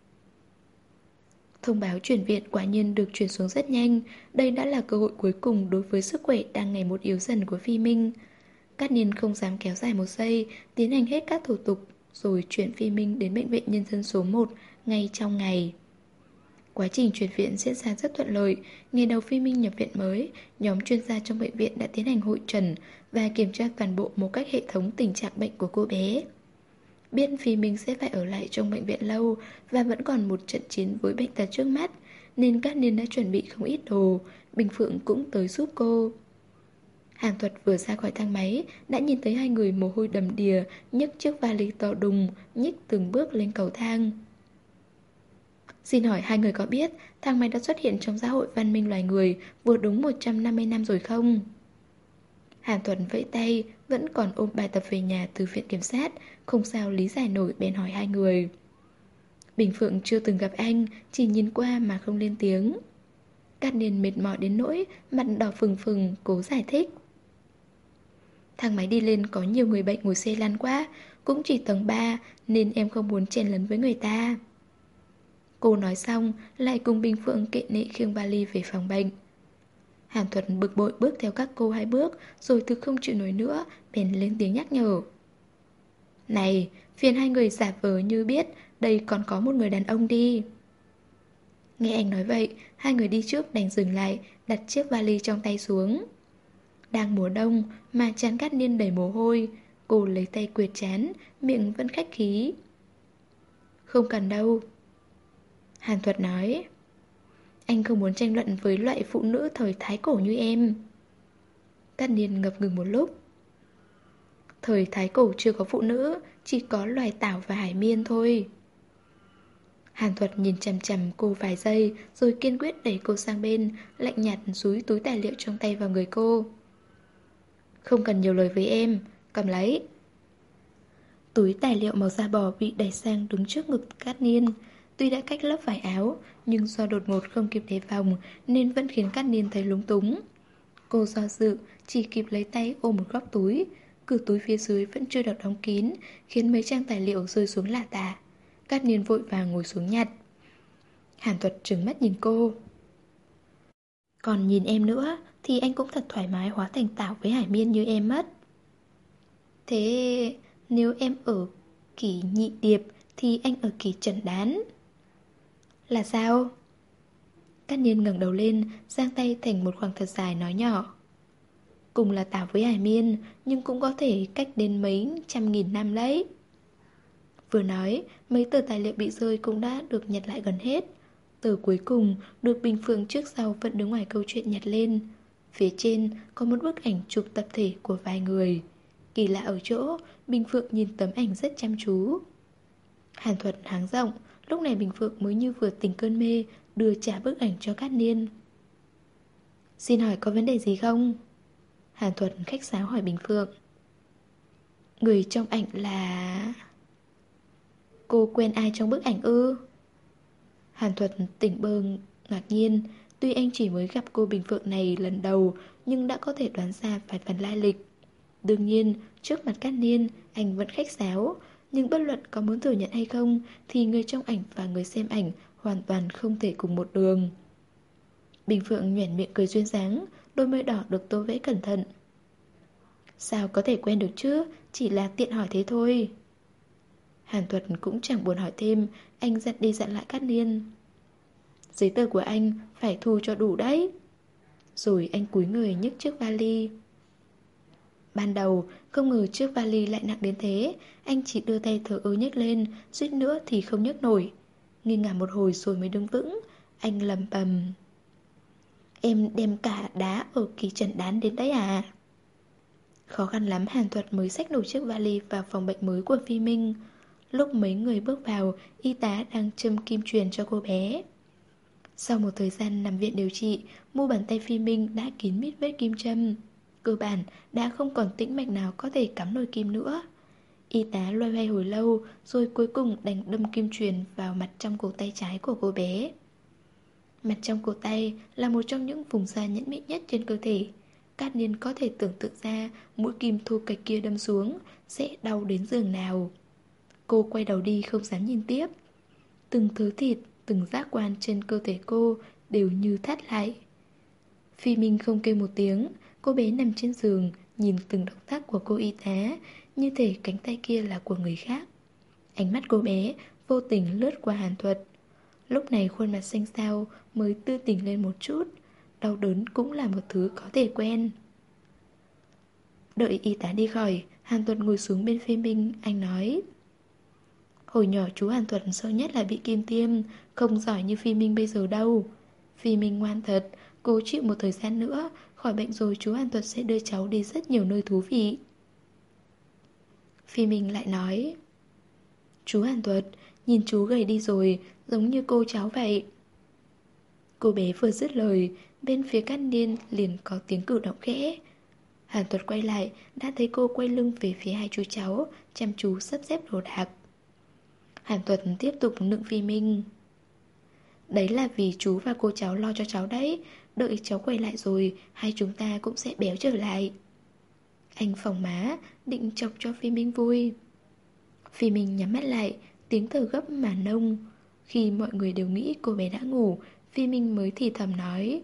Thông báo chuyển viện quả nhiên được chuyển xuống rất nhanh. Đây đã là cơ hội cuối cùng đối với sức khỏe đang ngày một yếu dần của Phi Minh. Cát Niên không dám kéo dài một giây, tiến hành hết các thủ tục, rồi chuyển Phi Minh đến bệnh viện nhân dân số 1 ngay trong ngày. Quá trình chuyển viện diễn ra rất thuận lợi. Ngày đầu Phi Minh nhập viện mới, nhóm chuyên gia trong bệnh viện đã tiến hành hội trần và kiểm tra toàn bộ một cách hệ thống tình trạng bệnh của cô bé. Biết Phi Minh sẽ phải ở lại trong bệnh viện lâu và vẫn còn một trận chiến với bệnh tật trước mắt, nên Cát Niên đã chuẩn bị không ít đồ. Bình Phượng cũng tới giúp cô. Hàn Thuật vừa ra khỏi thang máy đã nhìn thấy hai người mồ hôi đầm đìa nhấc chiếc vali to đùng, nhích từng bước lên cầu thang. Xin hỏi hai người có biết thang máy đã xuất hiện trong xã hội văn minh loài người vừa đúng 150 năm rồi không? Hàn Thuật vẫy tay, vẫn còn ôm bài tập về nhà từ viện kiểm sát, không sao lý giải nổi bèn hỏi hai người. Bình Phượng chưa từng gặp anh, chỉ nhìn qua mà không lên tiếng. Cát Niên mệt mỏi đến nỗi mặt đỏ phừng phừng, cố giải thích. Thang máy đi lên có nhiều người bệnh ngồi xe lăn quá, cũng chỉ tầng 3 nên em không muốn chen lấn với người ta. Cô nói xong lại cùng Bình Phượng kệ nệ khiêng vali về phòng bệnh. Hàn Thuật bực bội bước theo các cô hai bước, rồi thực không chịu nổi nữa, bèn lên tiếng nhắc nhở. Này, phiền hai người giả vờ như biết đây còn có một người đàn ông đi. Nghe anh nói vậy, hai người đi trước đành dừng lại, đặt chiếc vali trong tay xuống. Đang mùa đông mà trán Cát Niên đầy mồ hôi, cô lấy tay quệt trán, miệng vẫn khách khí. Không cần đâu. Hàn Thuật nói. Anh không muốn tranh luận với loại phụ nữ thời Thái Cổ như em. Cát Niên ngập ngừng một lúc. Thời Thái Cổ chưa có phụ nữ, chỉ có loài tảo và hải miên thôi. Hàn Thuật nhìn chằm chằm cô vài giây, rồi kiên quyết đẩy cô sang bên, lạnh nhạt dúi túi tài liệu trong tay vào người cô. Không cần nhiều lời với em, cầm lấy. Túi tài liệu màu da bò bị đẩy sang đứng trước ngực Cát Niên. Tuy đã cách lớp vải áo, nhưng do đột ngột không kịp đề phòng nên vẫn khiến Cát Niên thấy lúng túng. Cô do dự, chỉ kịp lấy tay ôm một góc túi. Cửa túi phía dưới vẫn chưa được đóng kín, khiến mấy trang tài liệu rơi xuống lả tả. Cát Niên vội vàng ngồi xuống nhặt. Hàn Thuật trừng mắt nhìn cô. Còn nhìn em nữa thì anh cũng thật thoải mái hóa thành tảo với hải miên như em mất. Thế nếu em ở kỷ nhị điệp thì anh ở kỷ trần đán. Là sao? Cát Niên ngẩng đầu lên, giang tay thành một khoảng thật dài nói nhỏ. Cùng là tảo với hải miên, nhưng cũng có thể cách đến mấy trăm nghìn năm đấy. Vừa nói, mấy tờ tài liệu bị rơi cũng đã được nhặt lại gần hết. Tờ cuối cùng được Bình Phượng trước sau vẫn đứng ngoài câu chuyện nhặt lên. Phía trên có một bức ảnh chụp tập thể của vài người. Kỳ lạ ở chỗ, Bình Phượng nhìn tấm ảnh rất chăm chú. Hàn Thuật háng rộng, lúc này Bình Phượng mới như vừa tỉnh cơn mê, đưa trả bức ảnh cho Cát Niên. Xin hỏi có vấn đề gì không? Hàn Thuật khách sáo hỏi Bình Phượng. Người trong ảnh là... Cô quen ai trong bức ảnh ư? Hàn Thuật tỉnh bơ ngạc nhiên. Tuy anh chỉ mới gặp cô Bình Phượng này lần đầu, nhưng đã có thể đoán ra vài phần lai lịch. Đương nhiên, trước mặt Cát Niên, anh vẫn khách sáo. Nhưng bất luận có muốn thừa nhận hay không, thì người trong ảnh và người xem ảnh hoàn toàn không thể cùng một đường. Bình Phượng nhoẻn miệng cười duyên dáng, đôi môi đỏ được tô vẽ cẩn thận. Sao có thể quen được chứ, chỉ là tiện hỏi thế thôi. Hàn Thuật cũng chẳng buồn hỏi thêm, anh dặn đi dặn lại Cát Niên. Giấy tờ của anh phải thu cho đủ đấy. Rồi anh cúi người nhấc chiếc vali. Ban đầu không ngờ chiếc vali lại nặng đến thế. Anh chỉ đưa tay thờ ơ nhấc lên, suýt nữa thì không nhấc nổi. Nghi ngả một hồi rồi mới đứng vững. Anh lẩm bẩm. Em đem cả đá ở kỳ trần đán đến đấy à? Khó khăn lắm Hàn Thuật mới xách nổi chiếc vali vào phòng bệnh mới của Phi Minh. Lúc mấy người bước vào, y tá đang châm kim truyền cho cô bé. Sau một thời gian nằm viện điều trị, mu bàn tay Phi Minh đã kín mít vết kim châm. Cơ bản đã không còn tĩnh mạch nào có thể cắm nồi kim nữa. Y tá loay hoay hồi lâu, rồi cuối cùng đành đâm kim truyền vào mặt trong cổ tay trái của cô bé. Mặt trong cổ tay là một trong những vùng da nhẵn mịn nhất trên cơ thể. Cát Niên có thể tưởng tượng ra mũi kim thô kệch kia đâm xuống sẽ đau đến giường nào. Cô quay đầu đi không dám nhìn tiếp. Từng thớ thịt, từng giác quan trên cơ thể cô đều như thắt lại. Phi Minh không kêu một tiếng. Cô bé nằm trên giường, nhìn từng động tác của cô y tá, như thể cánh tay kia là của người khác. Ánh mắt cô bé vô tình lướt qua Hàn Thuật. Lúc này khuôn mặt xanh xao mới tươi tỉnh lên một chút. Đau đớn cũng là một thứ có thể quen. Đợi y tá đi khỏi, Hàn Thuật ngồi xuống bên Phi Minh. Anh nói: Hồi nhỏ chú Hàn Thuật sợ nhất là bị kim tiêm, không giỏi như Phi Minh bây giờ đâu. Phi Minh ngoan thật, cố chịu một thời gian nữa, khỏi bệnh rồi chú Hàn Thuật sẽ đưa cháu đi rất nhiều nơi thú vị. Phi Minh lại nói: Chú Hàn Thuật, nhìn chú gầy đi rồi, giống như cô cháu vậy. Cô bé vừa dứt lời, bên phía Cát Niên liền có tiếng cử động khẽ. Hàn Thuật quay lại, đã thấy cô quay lưng về phía hai chú cháu, chăm chú sắp xếp đồ đạc. Hàn Thuật tiếp tục nựng Phi Minh: Đấy là vì chú và cô cháu lo cho cháu đấy. Đợi cháu quay lại rồi, hai chúng ta cũng sẽ béo trở lại. Anh phỏng má, định chọc cho Phi Minh vui. Phi Minh nhắm mắt lại, tiếng thở gấp mà nông. Khi mọi người đều nghĩ cô bé đã ngủ, Phi Minh mới thì thầm nói: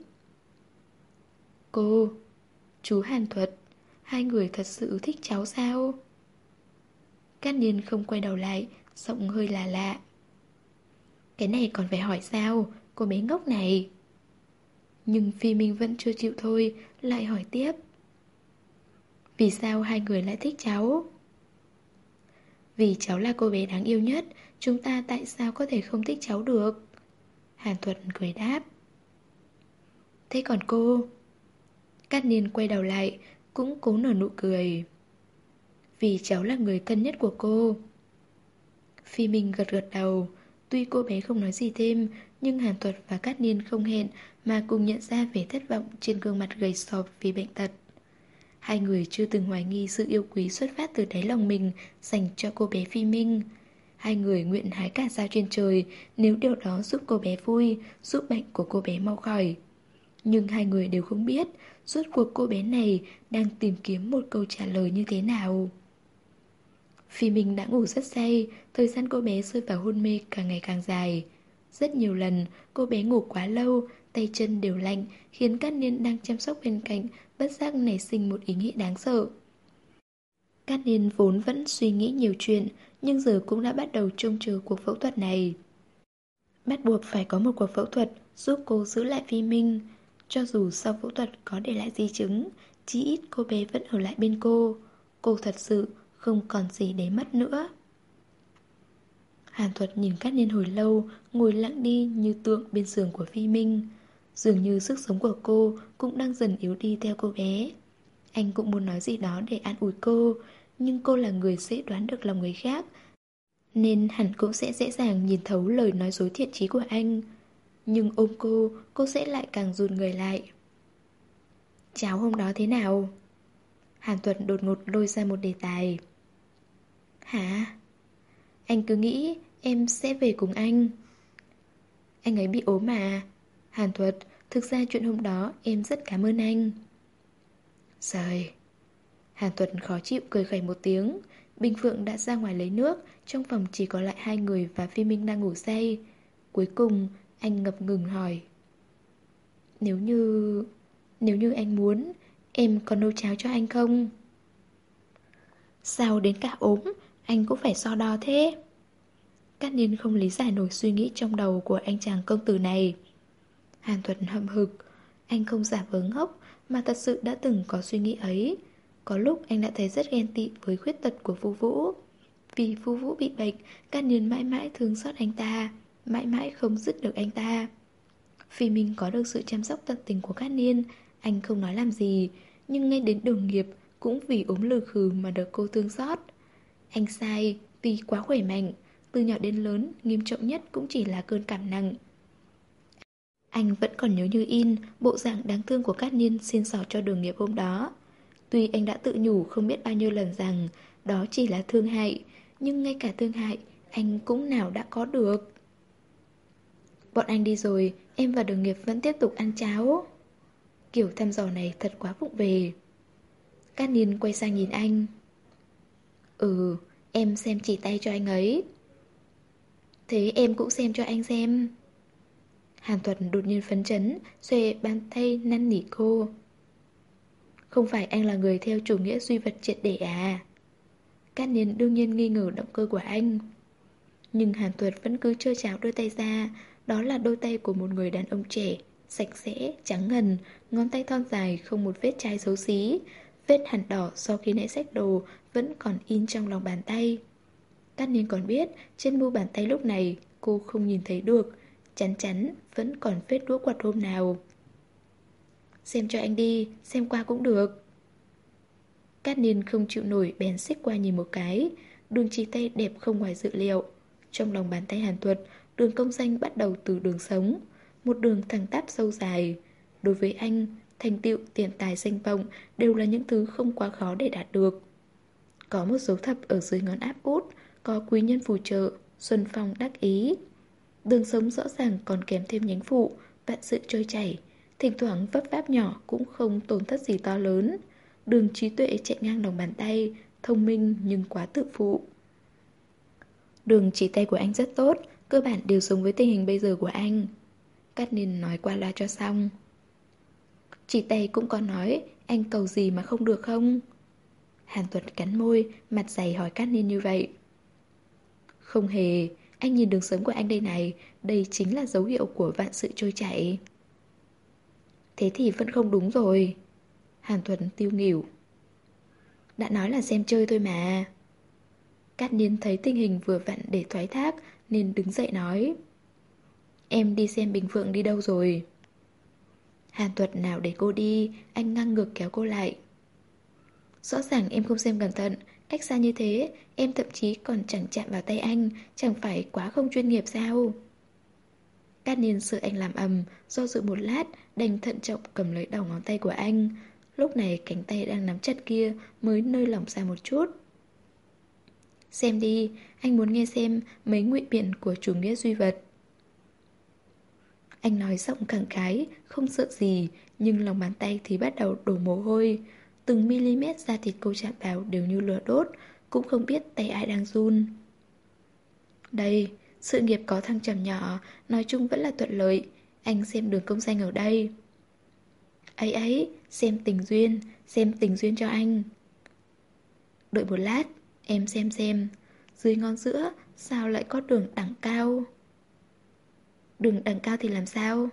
Cô, chú Hàn Thuật, hai người thật sự thích cháu sao? Cát Niên không quay đầu lại, giọng hơi là lạ. Cái này còn phải hỏi sao, cô bé ngốc này. Nhưng Phi Minh vẫn chưa chịu thôi, lại hỏi tiếp: Vì sao hai người lại thích cháu? Vì cháu là cô bé đáng yêu nhất, chúng ta tại sao có thể không thích cháu được? Hàn Thuật cười đáp. Thế còn cô? Cát Niên quay đầu lại, cũng cố nở nụ cười. Vì cháu là người thân nhất của cô. Phi Minh gật gật đầu. Tuy cô bé không nói gì thêm, nhưng Hàn Thuật và Cát Niên không hẹn mà cùng nhận ra vẻ thất vọng trên gương mặt gầy sọp vì bệnh tật. Hai người chưa từng hoài nghi sự yêu quý xuất phát từ đáy lòng mình dành cho cô bé Phi Minh. Hai người nguyện hái cả sao trên trời nếu điều đó giúp cô bé vui, giúp bệnh của cô bé mau khỏi. Nhưng hai người đều không biết rốt cuộc cô bé này đang tìm kiếm một câu trả lời như thế nào. Phi Minh đã ngủ rất say, thời gian cô bé rơi vào hôn mê càng ngày càng dài. Rất nhiều lần cô bé ngủ quá lâu, tay chân đều lạnh, khiến Cát Niên đang chăm sóc bên cạnh bất giác nảy sinh một ý nghĩ đáng sợ. Cát Niên vốn vẫn suy nghĩ nhiều chuyện, nhưng giờ cũng đã bắt đầu trông chờ cuộc phẫu thuật này. Bắt buộc phải có một cuộc phẫu thuật giúp cô giữ lại Phi Minh. Cho dù sau phẫu thuật có để lại di chứng, chí ít cô bé vẫn ở lại bên cô. Cô thật sự không còn gì để mất nữa. Hàn Thuật nhìn Cát Niên hồi lâu, ngồi lặng đi như tượng bên giường của Phi Minh. Dường như sức sống của cô cũng đang dần yếu đi theo cô bé. Anh cũng muốn nói gì đó để an ủi cô, nhưng cô là người dễ đoán được lòng người khác, nên hẳn cũng sẽ dễ dàng nhìn thấu lời nói dối thiện chí của anh. Nhưng ôm cô sẽ lại càng rụt người lại. Cháu hôm đó thế nào? Hàn Thuật đột ngột lôi ra một đề tài. Hả? Anh cứ nghĩ em sẽ về cùng anh. Anh ấy bị ốm mà. Hàn Thuật, thực ra chuyện hôm đó em rất cảm ơn anh. Trời. Hàn Thuật khó chịu cười khẩy một tiếng. Bình Phượng đã ra ngoài lấy nước. Trong phòng chỉ còn lại hai người và Phi Minh đang ngủ say. Cuối cùng anh ngập ngừng hỏi. Nếu như anh muốn, em còn nấu cháo cho anh không? Sao đến cả ốm anh cũng phải so đo thế? Cát Niên không lý giải nổi suy nghĩ trong đầu của anh chàng công tử này. Hàn Thuật hậm hực. Anh không giả vờ ngốc, mà thật sự đã từng có suy nghĩ ấy. Có lúc anh đã thấy rất ghen tị với khuyết tật của Vu Vũ. Vì Vu Vũ bị bệnh, Cát Niên mãi mãi thương xót anh ta, mãi mãi không dứt được anh ta. Vì mình có được sự chăm sóc tận tình của Cát Niên, anh không nói làm gì, nhưng ngay đến Đường Nghiệp cũng vì ốm lừ khừ mà được cô thương xót. Anh sai vì quá khỏe mạnh, từ nhỏ đến lớn nghiêm trọng nhất cũng chỉ là cơn cảm nặng. Anh vẫn còn nhớ như in bộ dạng đáng thương của Cát Niên xin xỏ cho Đường Nghiệp hôm đó. Tuy anh đã tự nhủ không biết bao nhiêu lần rằng đó chỉ là thương hại, nhưng ngay cả thương hại anh cũng nào đã có được. Bọn anh đi rồi, em và Đường Nghiệp vẫn tiếp tục ăn cháo. Kiểu thăm dò này thật quá vụng về. Cát Niên quay sang nhìn anh. Ừ, em xem chỉ tay cho anh ấy. Thế em cũng xem cho anh xem. Hàn Thuật đột nhiên phấn chấn, xuề bàn tay năn nỉ cô. Không phải anh là người theo chủ nghĩa duy vật triệt để à? Cát Niên đương nhiên nghi ngờ động cơ của anh. Nhưng Hàn Thuật vẫn cứ trơ tráo đôi tay ra. Đó là đôi tay của một người đàn ông trẻ, sạch sẽ, trắng ngần, ngón tay thon dài không một vết chai xấu xí. Vết hằn đỏ sau khi nãy xách đồ vẫn còn in trong lòng bàn tay. Cát Niên còn biết trên mu bàn tay lúc này cô không nhìn thấy được, chắn chắn vẫn còn vết đũa quạt hôm nào. Xem cho anh đi, xem qua cũng được. Cát Niên không chịu nổi bèn xích qua nhìn một cái. Đường chỉ tay đẹp không ngoài dự liệu. Trong lòng bàn tay Hàn Thuật, đường cong danh bắt đầu từ đường sống, một đường thẳng tắp sâu dài. Đối với anh, thành tựu, tiền tài, danh vọng đều là những thứ không quá khó để đạt được. Có một dấu thập ở dưới ngón áp út, có quý nhân phù trợ, xuân phong đắc ý. Đường sống rõ ràng còn kèm thêm nhánh phụ, vạn sự trôi chảy. Thỉnh thoảng vấp váp nhỏ cũng không tổn thất gì to lớn. Đường trí tuệ chạy ngang lòng bàn tay, thông minh nhưng quá tự phụ. Đường chỉ tay của anh rất tốt, cơ bản đều giống với tình hình bây giờ của anh. Cát Niên nói qua loa cho xong. Chỉ tay cũng có nói, anh cầu gì mà không được không? Hàn Thuật cắn môi, mặt dày hỏi Cát Niên như vậy. Không hề, anh nhìn đường sống của anh đây này, đây chính là dấu hiệu của vạn sự trôi chảy. Thế thì vẫn không đúng rồi. Hàn Thuật tiêu nghỉu. Đã nói là xem chơi thôi mà. Cát Niên thấy tình hình vừa vặn để thoái thác nên đứng dậy nói. Em đi xem Bình Phượng đi đâu rồi? Hàn Thuật nào để cô đi, anh ngang ngược kéo cô lại. Rõ ràng em không xem cẩn thận, cách xa như thế, em thậm chí còn chẳng chạm vào tay anh, chẳng phải quá không chuyên nghiệp sao? Cát Niên sợ anh làm ầm, do dự một lát, đành thận trọng cầm lấy đầu ngón tay của anh. Lúc này cánh tay đang nắm chặt kia mới nới lỏng ra một chút. Xem đi, anh muốn nghe xem mấy ngụy biện của chủ nghĩa duy vật. Anh nói giọng khẳng khái, không sợ gì, nhưng lòng bàn tay thì bắt đầu đổ mồ hôi. Từng mm da thịt cô chạm vào đều như lửa đốt, cũng không biết tay ai đang run. Đây, sự nghiệp có thăng trầm nhỏ, nói chung vẫn là thuận lợi. Anh xem đường công danh ở đây. Ấy ấy, xem tình duyên cho anh. Đợi một lát, em xem. Dưới ngón giữa, sao lại có đường đẳng cao? Đường đẳng cao thì làm sao?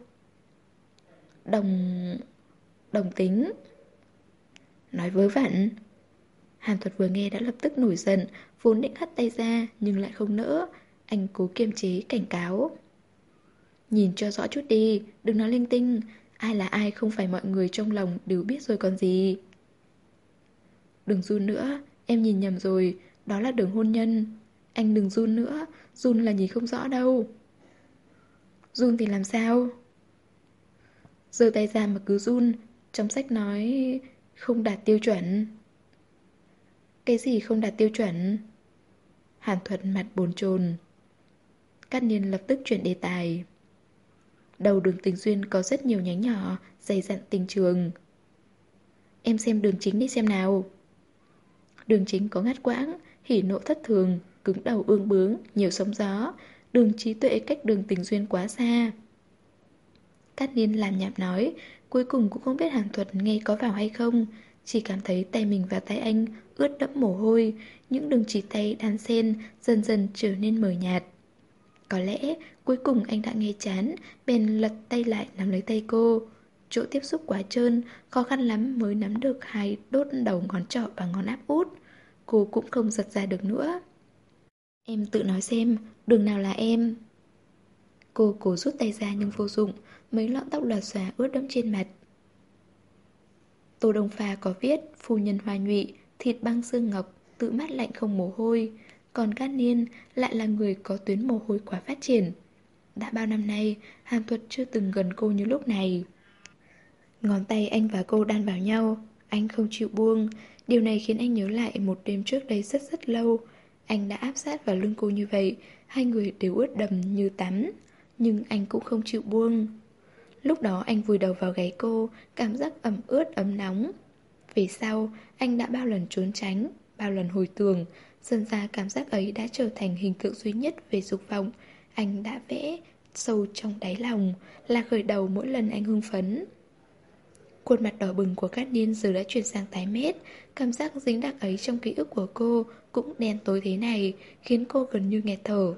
Đồng tính. Nói vớ vẩn. Hàn Thuật vừa nghe đã lập tức nổi giận, vốn định hất tay ra nhưng lại không nỡ. Anh cố kiềm chế cảnh cáo. Nhìn cho rõ chút đi, đừng nói linh tinh. Ai là ai không phải mọi người trong lòng đều biết rồi còn gì. Đừng run nữa, em nhìn nhầm rồi, đó là Đường hôn nhân. Anh đừng run nữa, run là nhìn không rõ đâu. Run thì làm sao? Giơ tay ra mà cứ run, trong sách nói không đạt tiêu chuẩn. Cái gì không đạt tiêu chuẩn? Hàn Thuật mặt bồn chồn. Cát Niên lập tức chuyển đề tài. Đầu đường Tình Duyên có rất nhiều nhánh nhỏ, dày dặn tình trường. Em xem đường chính đi xem nào. Đường chính có ngắt quãng, hỉ nộ thất thường, cứng đầu ương bướng, nhiều sóng gió. Đường trí tuệ cách đường Tình Duyên quá xa. Cát Niên làm nhảm nói, cuối cùng cũng không biết Hàn Thuật nghe có vào hay không, chỉ cảm thấy tay mình và tay anh ướt đẫm mồ hôi, những đường chỉ tay đan xen dần dần trở nên mờ nhạt. Có lẽ cuối cùng anh đã nghe chán, bèn lật tay lại nắm lấy tay cô. Chỗ tiếp xúc quá trơn, khó khăn lắm mới nắm được hai đốt đầu ngón trỏ và ngón áp út. Cô cũng không giật ra được nữa. Em tự nói xem, đường nào là em? Cô cố rút tay ra nhưng vô dụng, mấy lọn tóc lòa xòa ướt đẫm trên mặt. Tô Đông Pha có viết phu nhân hoa nhụy, thịt băng xương ngọc, tự mát lạnh không mồ hôi. Còn Cát Niên lại là người có tuyến mồ hôi quá phát triển. Đã bao năm nay, Hàn Thuật chưa từng gần cô như lúc này. Ngón tay anh và cô đan vào nhau, anh không chịu buông. Điều này khiến anh nhớ lại một đêm trước đây rất rất lâu. Anh đã áp sát vào lưng cô như vậy, hai người đều ướt đầm như tắm. Nhưng anh cũng không chịu buông. Lúc đó anh vùi đầu vào gáy cô, cảm giác ẩm ướt ấm nóng. Về sau, anh đã bao lần trốn tránh, bao lần hồi tưởng. Dần ra cảm giác ấy đã trở thành hình tượng duy nhất về dục vọng. Anh đã vẽ sâu trong đáy lòng, là khởi đầu mỗi lần anh hưng phấn. Khuôn mặt đỏ bừng của Cát Niên giờ đã chuyển sang tái mét. Cảm giác dính đặc ấy trong ký ức của cô cũng đen tối thế này, khiến cô gần như nghẹt thở.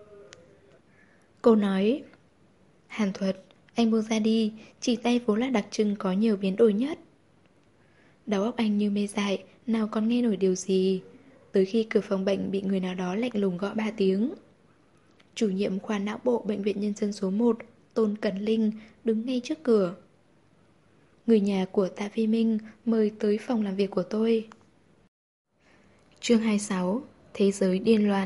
Cô nói, Hàn Thuật, anh buông ra đi, chỉ tay vốn là đặc trưng có nhiều biến đổi nhất. Đầu óc anh như mê dại, nào còn nghe nổi điều gì. Tới khi cửa phòng bệnh bị người nào đó lạnh lùng gõ 3 tiếng. Chủ nhiệm khoa não bộ Bệnh viện Nhân dân số 1, Tôn Cẩn Linh, đứng ngay trước cửa. Người nhà của Tạ Phi Minh mời tới phòng làm việc của tôi. Chương 26. Thế giới điên loạn.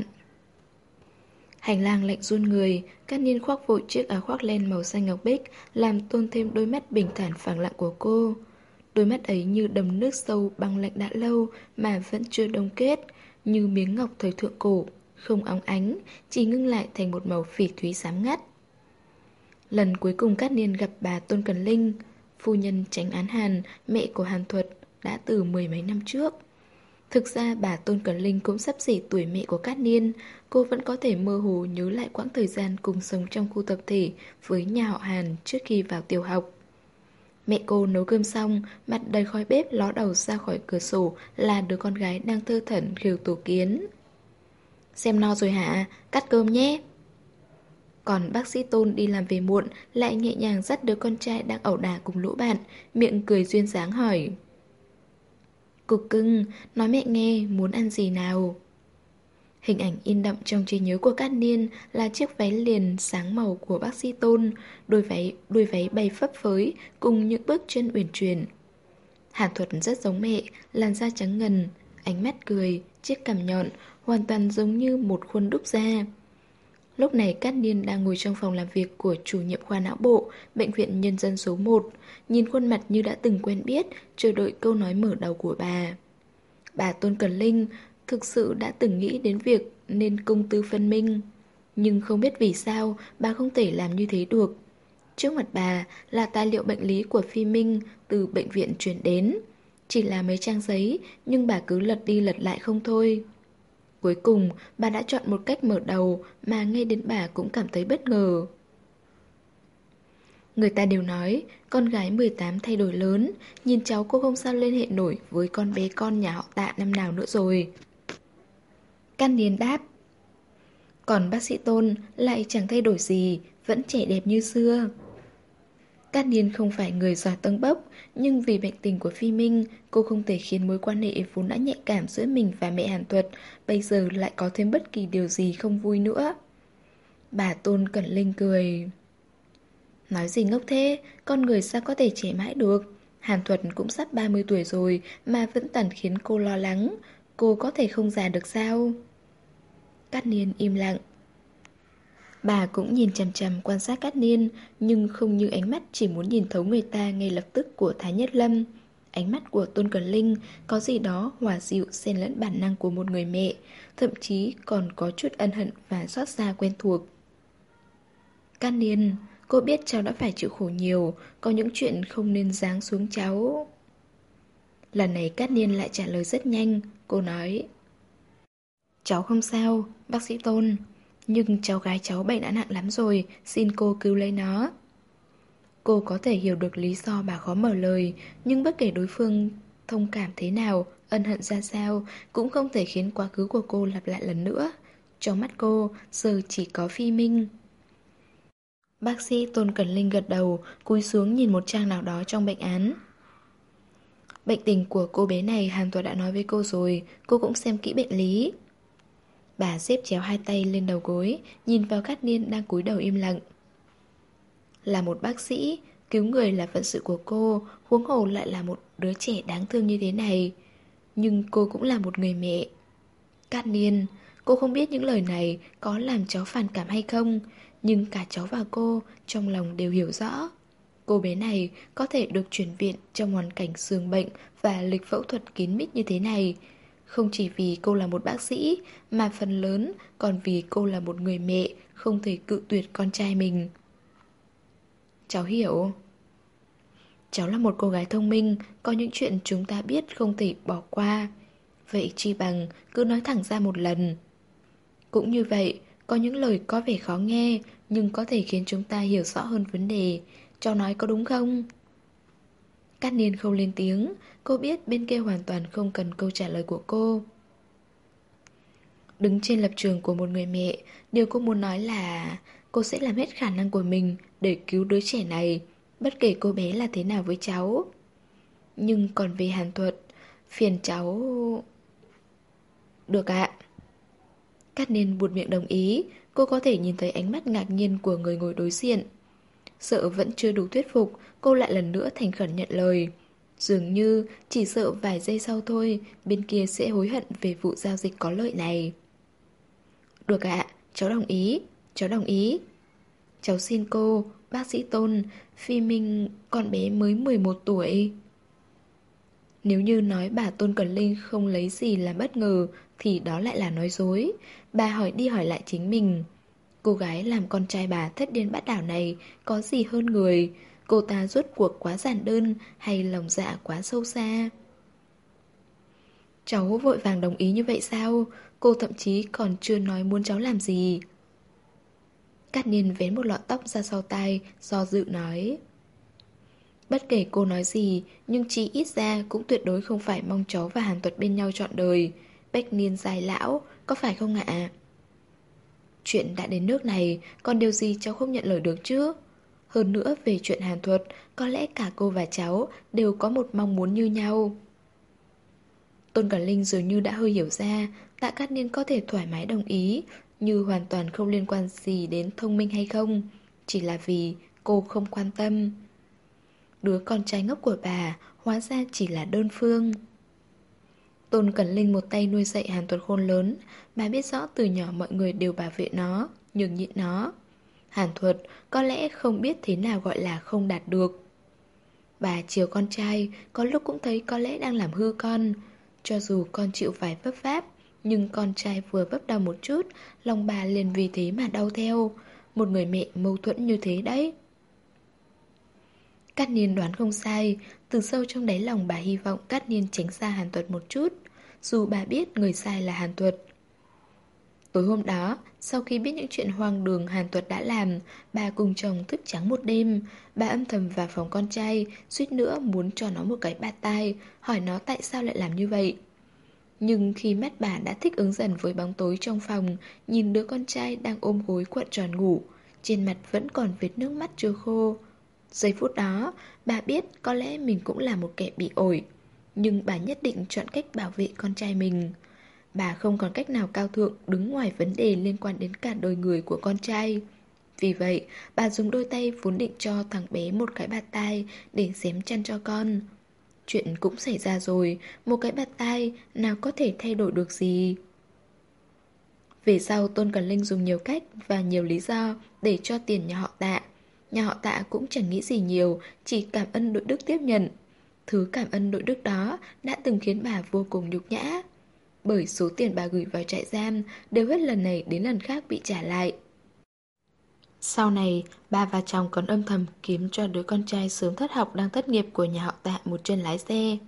Hành lang lạnh run người, Cát Niên khoác vội chiếc áo khoác len màu xanh ngọc bích, làm tôn thêm đôi mắt bình thản phẳng lặng của cô. Đôi mắt ấy như đầm nước sâu băng lạnh đã lâu mà vẫn chưa đông kết, như miếng ngọc thời thượng cổ, không óng ánh, chỉ ngưng lại thành một màu phỉ thúy xám ngắt. Lần cuối cùng Cát Niên gặp bà Tôn Cẩn Linh, phu nhân Chánh Án Hàn, mẹ của Hàn Thuật, đã từ mười mấy năm trước. Thực ra bà Tôn Cẩn Linh cũng sắp xỉ tuổi mẹ của Cát Niên. Cô vẫn có thể mơ hồ nhớ lại quãng thời gian cùng sống trong khu tập thể với nhà họ Hàn trước khi vào tiểu học. Mẹ cô nấu cơm xong, mặt đầy khói bếp ló đầu ra khỏi cửa sổ là đứa con gái đang thơ thẩn khều tổ kiến. Xem no rồi hả? Cắt cơm nhé. Còn bác sĩ Tôn đi làm về muộn lại nhẹ nhàng dắt đứa con trai đang ẩu đả cùng lũ bạn, miệng cười duyên dáng hỏi. Cục cưng, nói mẹ nghe muốn ăn gì nào? Hình ảnh in đậm trong trí nhớ của Cát Niên là chiếc váy liền sáng màu của bác sĩ Tôn, đôi váy bay phấp phới cùng những bước chân uyển chuyển. Hàn Thuật rất giống mẹ, làn da trắng ngần, ánh mắt cười, chiếc cằm nhọn, hoàn toàn giống như một khuôn đúc da. Lúc này Cát Niên đang ngồi trong phòng làm việc của chủ nhiệm khoa não bộ, Bệnh viện Nhân dân số 1, nhìn khuôn mặt như đã từng quen biết, chờ đợi câu nói mở đầu của bà. Bà Tôn Cẩn Linh thực sự đã từng nghĩ đến việc nên công tư phân minh. Nhưng không biết vì sao bà không thể làm như thế được. Trước mặt bà là tài liệu bệnh lý của Phi Minh từ bệnh viện chuyển đến. Chỉ là mấy trang giấy, nhưng bà cứ lật đi lật lại không thôi. Cuối cùng, bà đã chọn một cách mở đầu mà ngay đến bà cũng cảm thấy bất ngờ. Người ta đều nói, con gái 18 thay đổi lớn, nhìn cháu cô không sao liên hệ nổi với con bé con nhà họ Tạ năm nào nữa rồi. Cát Niên đáp. Còn bác sĩ Tôn lại chẳng thay đổi gì, vẫn trẻ đẹp như xưa. Cát Niên không phải người giỏi tâng bốc, nhưng vì bệnh tình của Phi Minh, cô không thể khiến mối quan hệ vốn đã nhạy cảm giữa mình và mẹ Hàn Thuật bây giờ lại có thêm bất kỳ điều gì không vui nữa. Bà Tôn Cẩn Linh cười. Nói gì ngốc thế, con người sao có thể trẻ mãi được. Hàn Thuật cũng sắp 30 tuổi rồi mà vẫn tần khiến cô lo lắng. Cô có thể không già được sao? Cát Niên im lặng. Bà cũng nhìn chằm chằm quan sát Cát Niên, nhưng không như ánh mắt chỉ muốn nhìn thấu người ta ngay lập tức của Thái Nhất Lâm. Ánh mắt của Tôn Cẩn Linh có gì đó hòa dịu xen lẫn bản năng của một người mẹ, thậm chí còn có chút ân hận và xót xa quen thuộc. Cát Niên, cô biết cháu đã phải chịu khổ nhiều, có những chuyện không nên giáng xuống cháu. Lần này Cát Niên lại trả lời rất nhanh, cô nói. Cháu không sao, bác sĩ Tôn. Nhưng cháu gái cháu bệnh đã nặng lắm rồi, xin cô cứu lấy nó. Cô có thể hiểu được lý do bà khó mở lời, nhưng bất kể đối phương thông cảm thế nào, ân hận ra sao, cũng không thể khiến quá khứ của cô lặp lại lần nữa. Trong mắt cô, giờ chỉ có Phi Minh. Bác sĩ Tôn Cẩn Linh gật đầu, cúi xuống nhìn một trang nào đó trong bệnh án. Bệnh tình của cô bé này Hàn Tuật đã nói với cô rồi, cô cũng xem kỹ bệnh lý. Bà xếp chéo hai tay lên đầu gối, nhìn vào Cát Niên đang cúi đầu im lặng. Là một bác sĩ, cứu người là phận sự của cô, huống hồ lại là một đứa trẻ đáng thương như thế này. Nhưng cô cũng là một người mẹ. Cát Niên, cô không biết những lời này có làm cháu phản cảm hay không, nhưng cả cháu và cô trong lòng đều hiểu rõ. Cô bé này có thể được chuyển viện trong hoàn cảnh giường bệnh và lịch phẫu thuật kín mít như thế này. Không chỉ vì cô là một bác sĩ, mà phần lớn còn vì cô là một người mẹ không thể cự tuyệt con trai mình. Cháu hiểu. Cháu là một cô gái thông minh, có những chuyện chúng ta biết không thể bỏ qua. Vậy chi bằng cứ nói thẳng ra một lần. Cũng như vậy, có những lời có vẻ khó nghe, nhưng có thể khiến chúng ta hiểu rõ hơn vấn đề. Cháu nói có đúng không? Cát Niên không lên tiếng, cô biết bên kia hoàn toàn không cần câu trả lời của cô. Đứng trên lập trường của một người mẹ, điều cô muốn nói là cô sẽ làm hết khả năng của mình để cứu đứa trẻ này, bất kể cô bé là thế nào với cháu. Nhưng còn về Hàn Thuật, phiền cháu... Được ạ. Cát Niên buột miệng đồng ý, cô có thể nhìn thấy ánh mắt ngạc nhiên của người ngồi đối diện. Sợ vẫn chưa đủ thuyết phục, cô lại lần nữa thành khẩn nhận lời. Dường như chỉ sợ vài giây sau thôi, bên kia sẽ hối hận về vụ giao dịch có lợi này. Được ạ, cháu đồng ý, cháu đồng ý. Cháu xin cô, bác sĩ Tôn, Phi Minh, con bé mới 11 tuổi. Nếu như nói bà Tôn Cẩn Linh không lấy gì làm bất ngờ, thì đó lại là nói dối. Bà hỏi đi hỏi lại chính mình. Cô gái làm con trai bà thất điên bát đảo này có gì hơn người? Cô ta rốt cuộc quá giản đơn hay lòng dạ quá sâu xa? Cháu vội vàng đồng ý như vậy sao? Cô thậm chí còn chưa nói muốn cháu làm gì. Cát Niên vén một lọn tóc ra sau tai, do dự nói. Bất kể cô nói gì, nhưng chỉ ít ra cũng tuyệt đối không phải mong cháu và Hàn Tuật bên nhau trọn đời. Bách niên dài lão, có phải không ạ? Chuyện đã đến nước này, còn điều gì cháu không nhận lời được chứ? Hơn nữa về chuyện Hàn Thuật, có lẽ cả cô và cháu đều có một mong muốn như nhau. Tôn Cẩn Linh dường như đã hơi hiểu ra, Tạ Cát Niên có thể thoải mái đồng ý, như hoàn toàn không liên quan gì đến thông minh hay không, chỉ là vì cô không quan tâm. Đứa con trai ngốc của bà hóa ra chỉ là đơn phương. Tôn Cẩn Linh một tay nuôi dạy Hàn Tuật khôn lớn, bà biết rõ từ nhỏ mọi người đều bảo vệ nó, nhường nhịn nó. Hàn Thuật có lẽ không biết thế nào gọi là không đạt được. Bà chiều con trai, có lúc cũng thấy có lẽ đang làm hư con. Cho dù con chịu phải vấp váp, nhưng con trai vừa vấp đau một chút, lòng bà liền vì thế mà đau theo. Một người mẹ mâu thuẫn như thế đấy. Cát Niên đoán không sai, từ sâu trong đáy lòng bà hy vọng Cát Niên tránh xa Hàn Tuật một chút, dù bà biết người sai là Hàn Tuật. Tối hôm đó, sau khi biết những chuyện hoang đường Hàn Tuật đã làm, bà cùng chồng thức trắng một đêm. Bà âm thầm vào phòng con trai, suýt nữa muốn cho nó một cái bạt tai, hỏi nó tại sao lại làm như vậy. Nhưng khi mắt bà đã thích ứng dần với bóng tối trong phòng, nhìn đứa con trai đang ôm gối cuộn tròn ngủ, trên mặt vẫn còn vết nước mắt chưa khô. Giây phút đó, bà biết có lẽ mình cũng là một kẻ bị ổi, nhưng bà nhất định chọn cách bảo vệ con trai mình. bà không còn cách nào cao thượng đứng ngoài vấn đề liên quan đến cả đời người của con trai. Vì vậy, bà dùng đôi tay vốn định cho thằng bé một cái bạt tai để xém chăn cho con. Chuyện cũng xảy ra rồi, một cái bạt tai nào có thể thay đổi được gì. Về sau Tôn Cẩn Linh dùng nhiều cách và nhiều lý do để cho tiền nhà họ Tạ. Nhà họ Tạ cũng chẳng nghĩ gì nhiều, chỉ cảm ơn đội đức tiếp nhận. Thứ cảm ơn đội đức đó đã từng khiến bà vô cùng nhục nhã. Bởi số tiền bà gửi vào trại giam đều hết lần này đến lần khác bị trả lại. Sau này, bà và chồng còn âm thầm kiếm cho đứa con trai sớm thất học đang thất nghiệp của nhà họ Tạ một chân lái xe.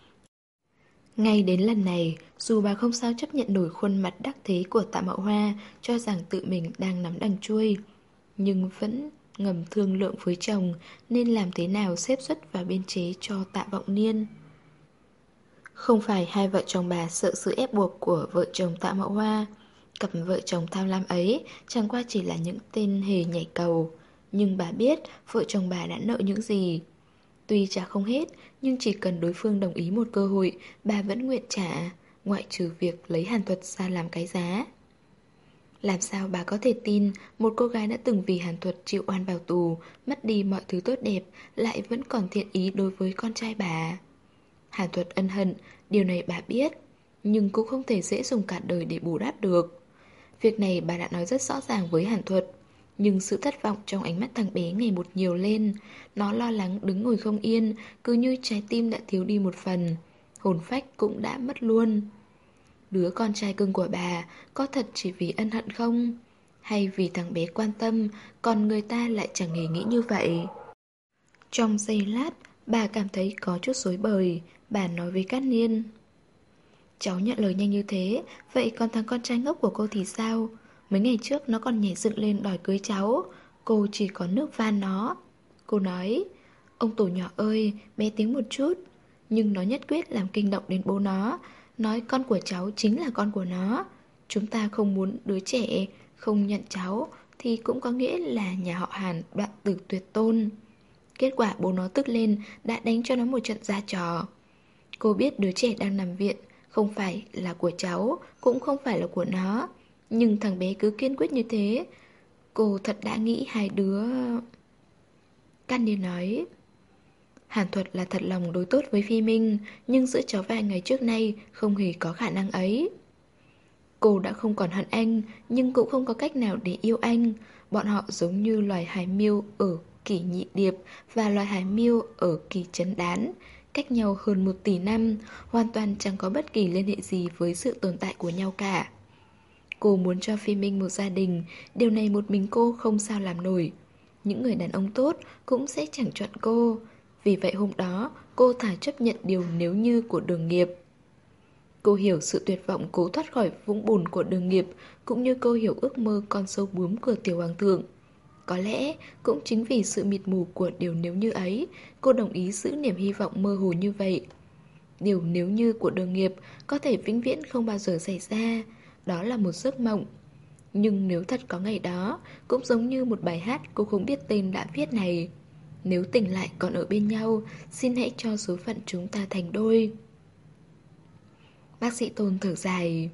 Ngay đến lần này, dù bà không sao chấp nhận nổi khuôn mặt đắc thế của Tạ Mậu Hoa, cho rằng tự mình đang nắm đằng chuôi, nhưng vẫn ngầm thương lượng với chồng nên làm thế nào xếp xuất vào biên chế cho Tạ Vọng Niên. Không phải hai vợ chồng bà sợ sự ép buộc của vợ chồng Tạ Mậu Hoa. Cặp vợ chồng tham lam ấy chẳng qua chỉ là những tên hề nhảy cầu. Nhưng bà biết vợ chồng bà đã nợ những gì. Tuy trả không hết, nhưng chỉ cần đối phương đồng ý một cơ hội, bà vẫn nguyện trả, ngoại trừ việc lấy Hàn Thuật ra làm cái giá. Làm sao bà có thể tin một cô gái đã từng vì Hàn Thuật chịu oan vào tù, mất đi mọi thứ tốt đẹp, lại vẫn còn thiện ý đối với con trai bà. Hàn Thuật ân hận, điều này bà biết, nhưng cũng không thể dễ dùng cả đời để bù đắp được. Việc này bà đã nói rất rõ ràng với Hàn Thuật, nhưng sự thất vọng trong ánh mắt thằng bé ngày một nhiều lên. Nó lo lắng đứng ngồi không yên, cứ như trái tim đã thiếu đi một phần, hồn phách cũng đã mất luôn. Đứa con trai cưng của bà có thật chỉ vì ân hận không? Hay vì thằng bé quan tâm, còn người ta lại chẳng hề nghĩ như vậy? Trong giây lát, bà cảm thấy có chút rối bời. Bà nói với Cát Niên: cháu nhận lời nhanh như thế, vậy còn thằng con trai ngốc của cô thì sao? Mấy ngày trước nó còn nhảy dựng lên đòi cưới cháu. Cô chỉ có nước van nó. Cô nói: ông tổ nhỏ ơi, bé tiếng một chút. Nhưng nó nhất quyết làm kinh động đến bố nó, nói con của cháu chính là con của nó. Chúng ta không muốn đứa trẻ không nhận cháu thì cũng có nghĩa là nhà họ Hàn đoạn tử tuyệt tôn. Kết quả bố nó tức lên, đã đánh cho nó một trận ra trò. Cô biết đứa trẻ đang nằm viện không phải là của cháu, cũng không phải là của nó, nhưng thằng bé cứ kiên quyết như thế. Cô thật đã nghĩ hai đứa... Can Niên nói: Hàn Thuật là thật lòng đối tốt với Phi Minh, nhưng giữa cháu vài ngày trước nay không hề có khả năng ấy. Cô đã không còn hận anh, nhưng cũng không có cách nào để yêu anh. Bọn họ giống như loài hải miêu ở Kỷ Nhị Điệp và loài hải miêu ở Kỳ Trấn Đán, cách nhau hơn 1 tỷ năm, hoàn toàn chẳng có bất kỳ liên hệ gì với sự tồn tại của nhau cả. Cô muốn cho Phi Minh một gia đình, điều này một mình cô không sao làm nổi. Những người đàn ông tốt cũng sẽ chẳng chọn cô. Vì vậy hôm đó cô thà chấp nhận điều nếu như của Đường Nghiệp. Cô hiểu sự tuyệt vọng cố thoát khỏi vũng bùn của Đường Nghiệp, cũng như cô hiểu ước mơ con sâu bướm của Tiểu Hoàng thượng. Có lẽ cũng chính vì sự mịt mù của điều nếu như ấy, cô đồng ý giữ niềm hy vọng mơ hồ như vậy. Điều nếu như của Đường Nghiệp có thể vĩnh viễn không bao giờ xảy ra. Đó là một giấc mộng. Nhưng nếu thật có ngày đó, cũng giống như một bài hát cô không biết tên đã viết này: nếu tỉnh lại còn ở bên nhau, xin hãy cho số phận chúng ta thành đôi. Bác sĩ Tôn thở dài: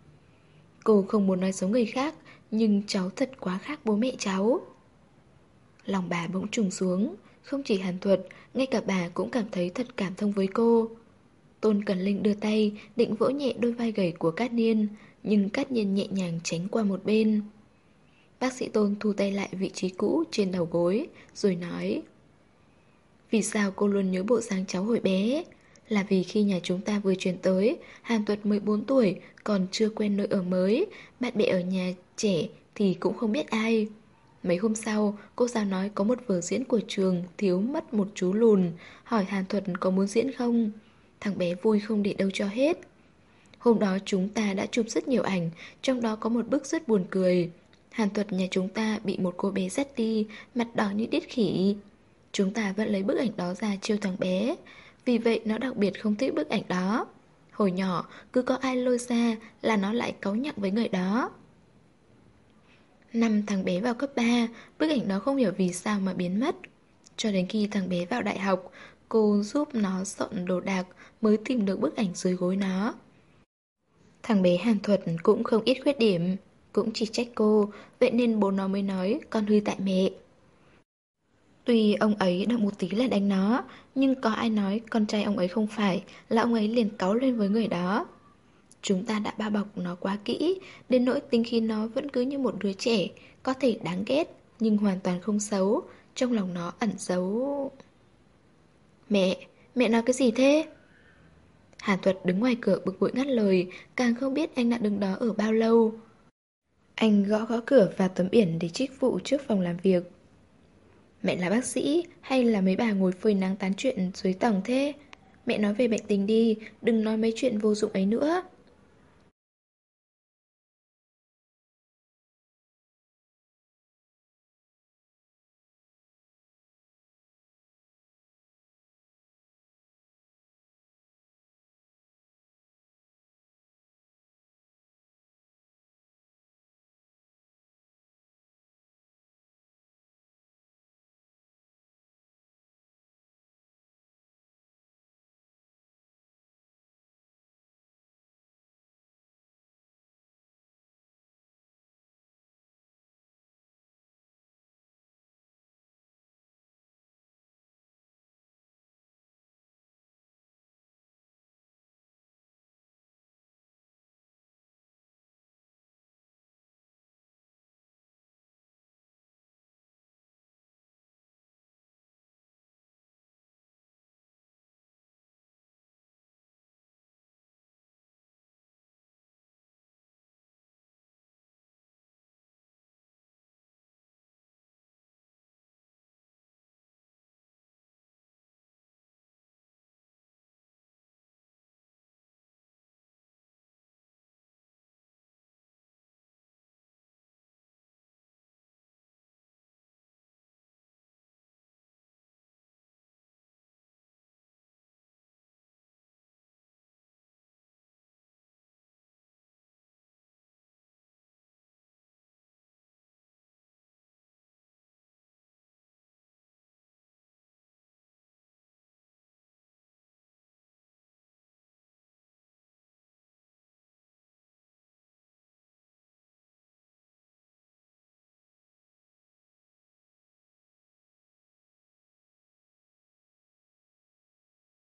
cô không muốn nói xấu người khác, nhưng cháu thật quá khác bố mẹ cháu. Lòng bà bỗng trùng xuống. Không chỉ Hàn Thuật, ngay cả bà cũng cảm thấy thật cảm thông với cô. Tôn Cẩn Linh đưa tay định vỗ nhẹ đôi vai gầy của Cát Niên, nhưng Cát Niên nhẹ nhàng tránh qua một bên. Bác sĩ Tôn thu tay lại vị trí cũ trên đầu gối, rồi nói: vì sao cô luôn nhớ bộ dáng cháu hồi bé? Là vì khi nhà chúng ta vừa chuyển tới, Hàn Thuật 14 tuổi, còn chưa quen nơi ở mới, bạn bè ở nhà trẻ thì cũng không biết ai. Mấy hôm sau, cô giáo nói có một vở diễn của trường thiếu mất một chú lùn, hỏi Hàn Thuật có muốn diễn không. Thằng bé vui không để đâu cho hết. Hôm đó chúng ta đã chụp rất nhiều ảnh, trong đó có một bức rất buồn cười. Hàn Thuật nhà chúng ta bị một cô bé dắt đi, mặt đỏ như đít khỉ. Chúng ta vẫn lấy bức ảnh đó ra trêu thằng bé, vì vậy nó đặc biệt không thích bức ảnh đó. Hồi nhỏ, cứ có ai lôi ra là nó lại cáu nhặng với người đó. Năm thằng bé vào cấp 3, bức ảnh đó không hiểu vì sao mà biến mất. Cho đến khi thằng bé vào đại học, cô giúp nó dọn đồ đạc mới tìm được bức ảnh dưới gối nó. Thằng bé Hàn Thuật cũng không ít khuyết điểm, cũng chỉ trách cô, vậy nên bố nó mới nói con hư tại mẹ. Tuy ông ấy động một tí là đánh nó, nhưng có ai nói con trai ông ấy không phải là ông ấy liền cáu lên với người đó. Chúng ta đã bao bọc nó quá kỹ, đến nỗi tính khí nó vẫn cứ như một đứa trẻ, có thể đáng ghét, nhưng hoàn toàn không xấu, trong lòng nó ẩn giấu... Mẹ nói cái gì thế? Hàn Thuật đứng ngoài cửa bực bội ngắt lời, càng không biết anh đã đứng đó ở bao lâu. Anh gõ gõ cửa và tấm biển để trích vụ trước phòng làm việc. Mẹ là bác sĩ hay là mấy bà ngồi phơi nắng tán chuyện dưới tầng thế? Mẹ nói về bệnh tình đi, đừng nói mấy chuyện vô dụng ấy nữa.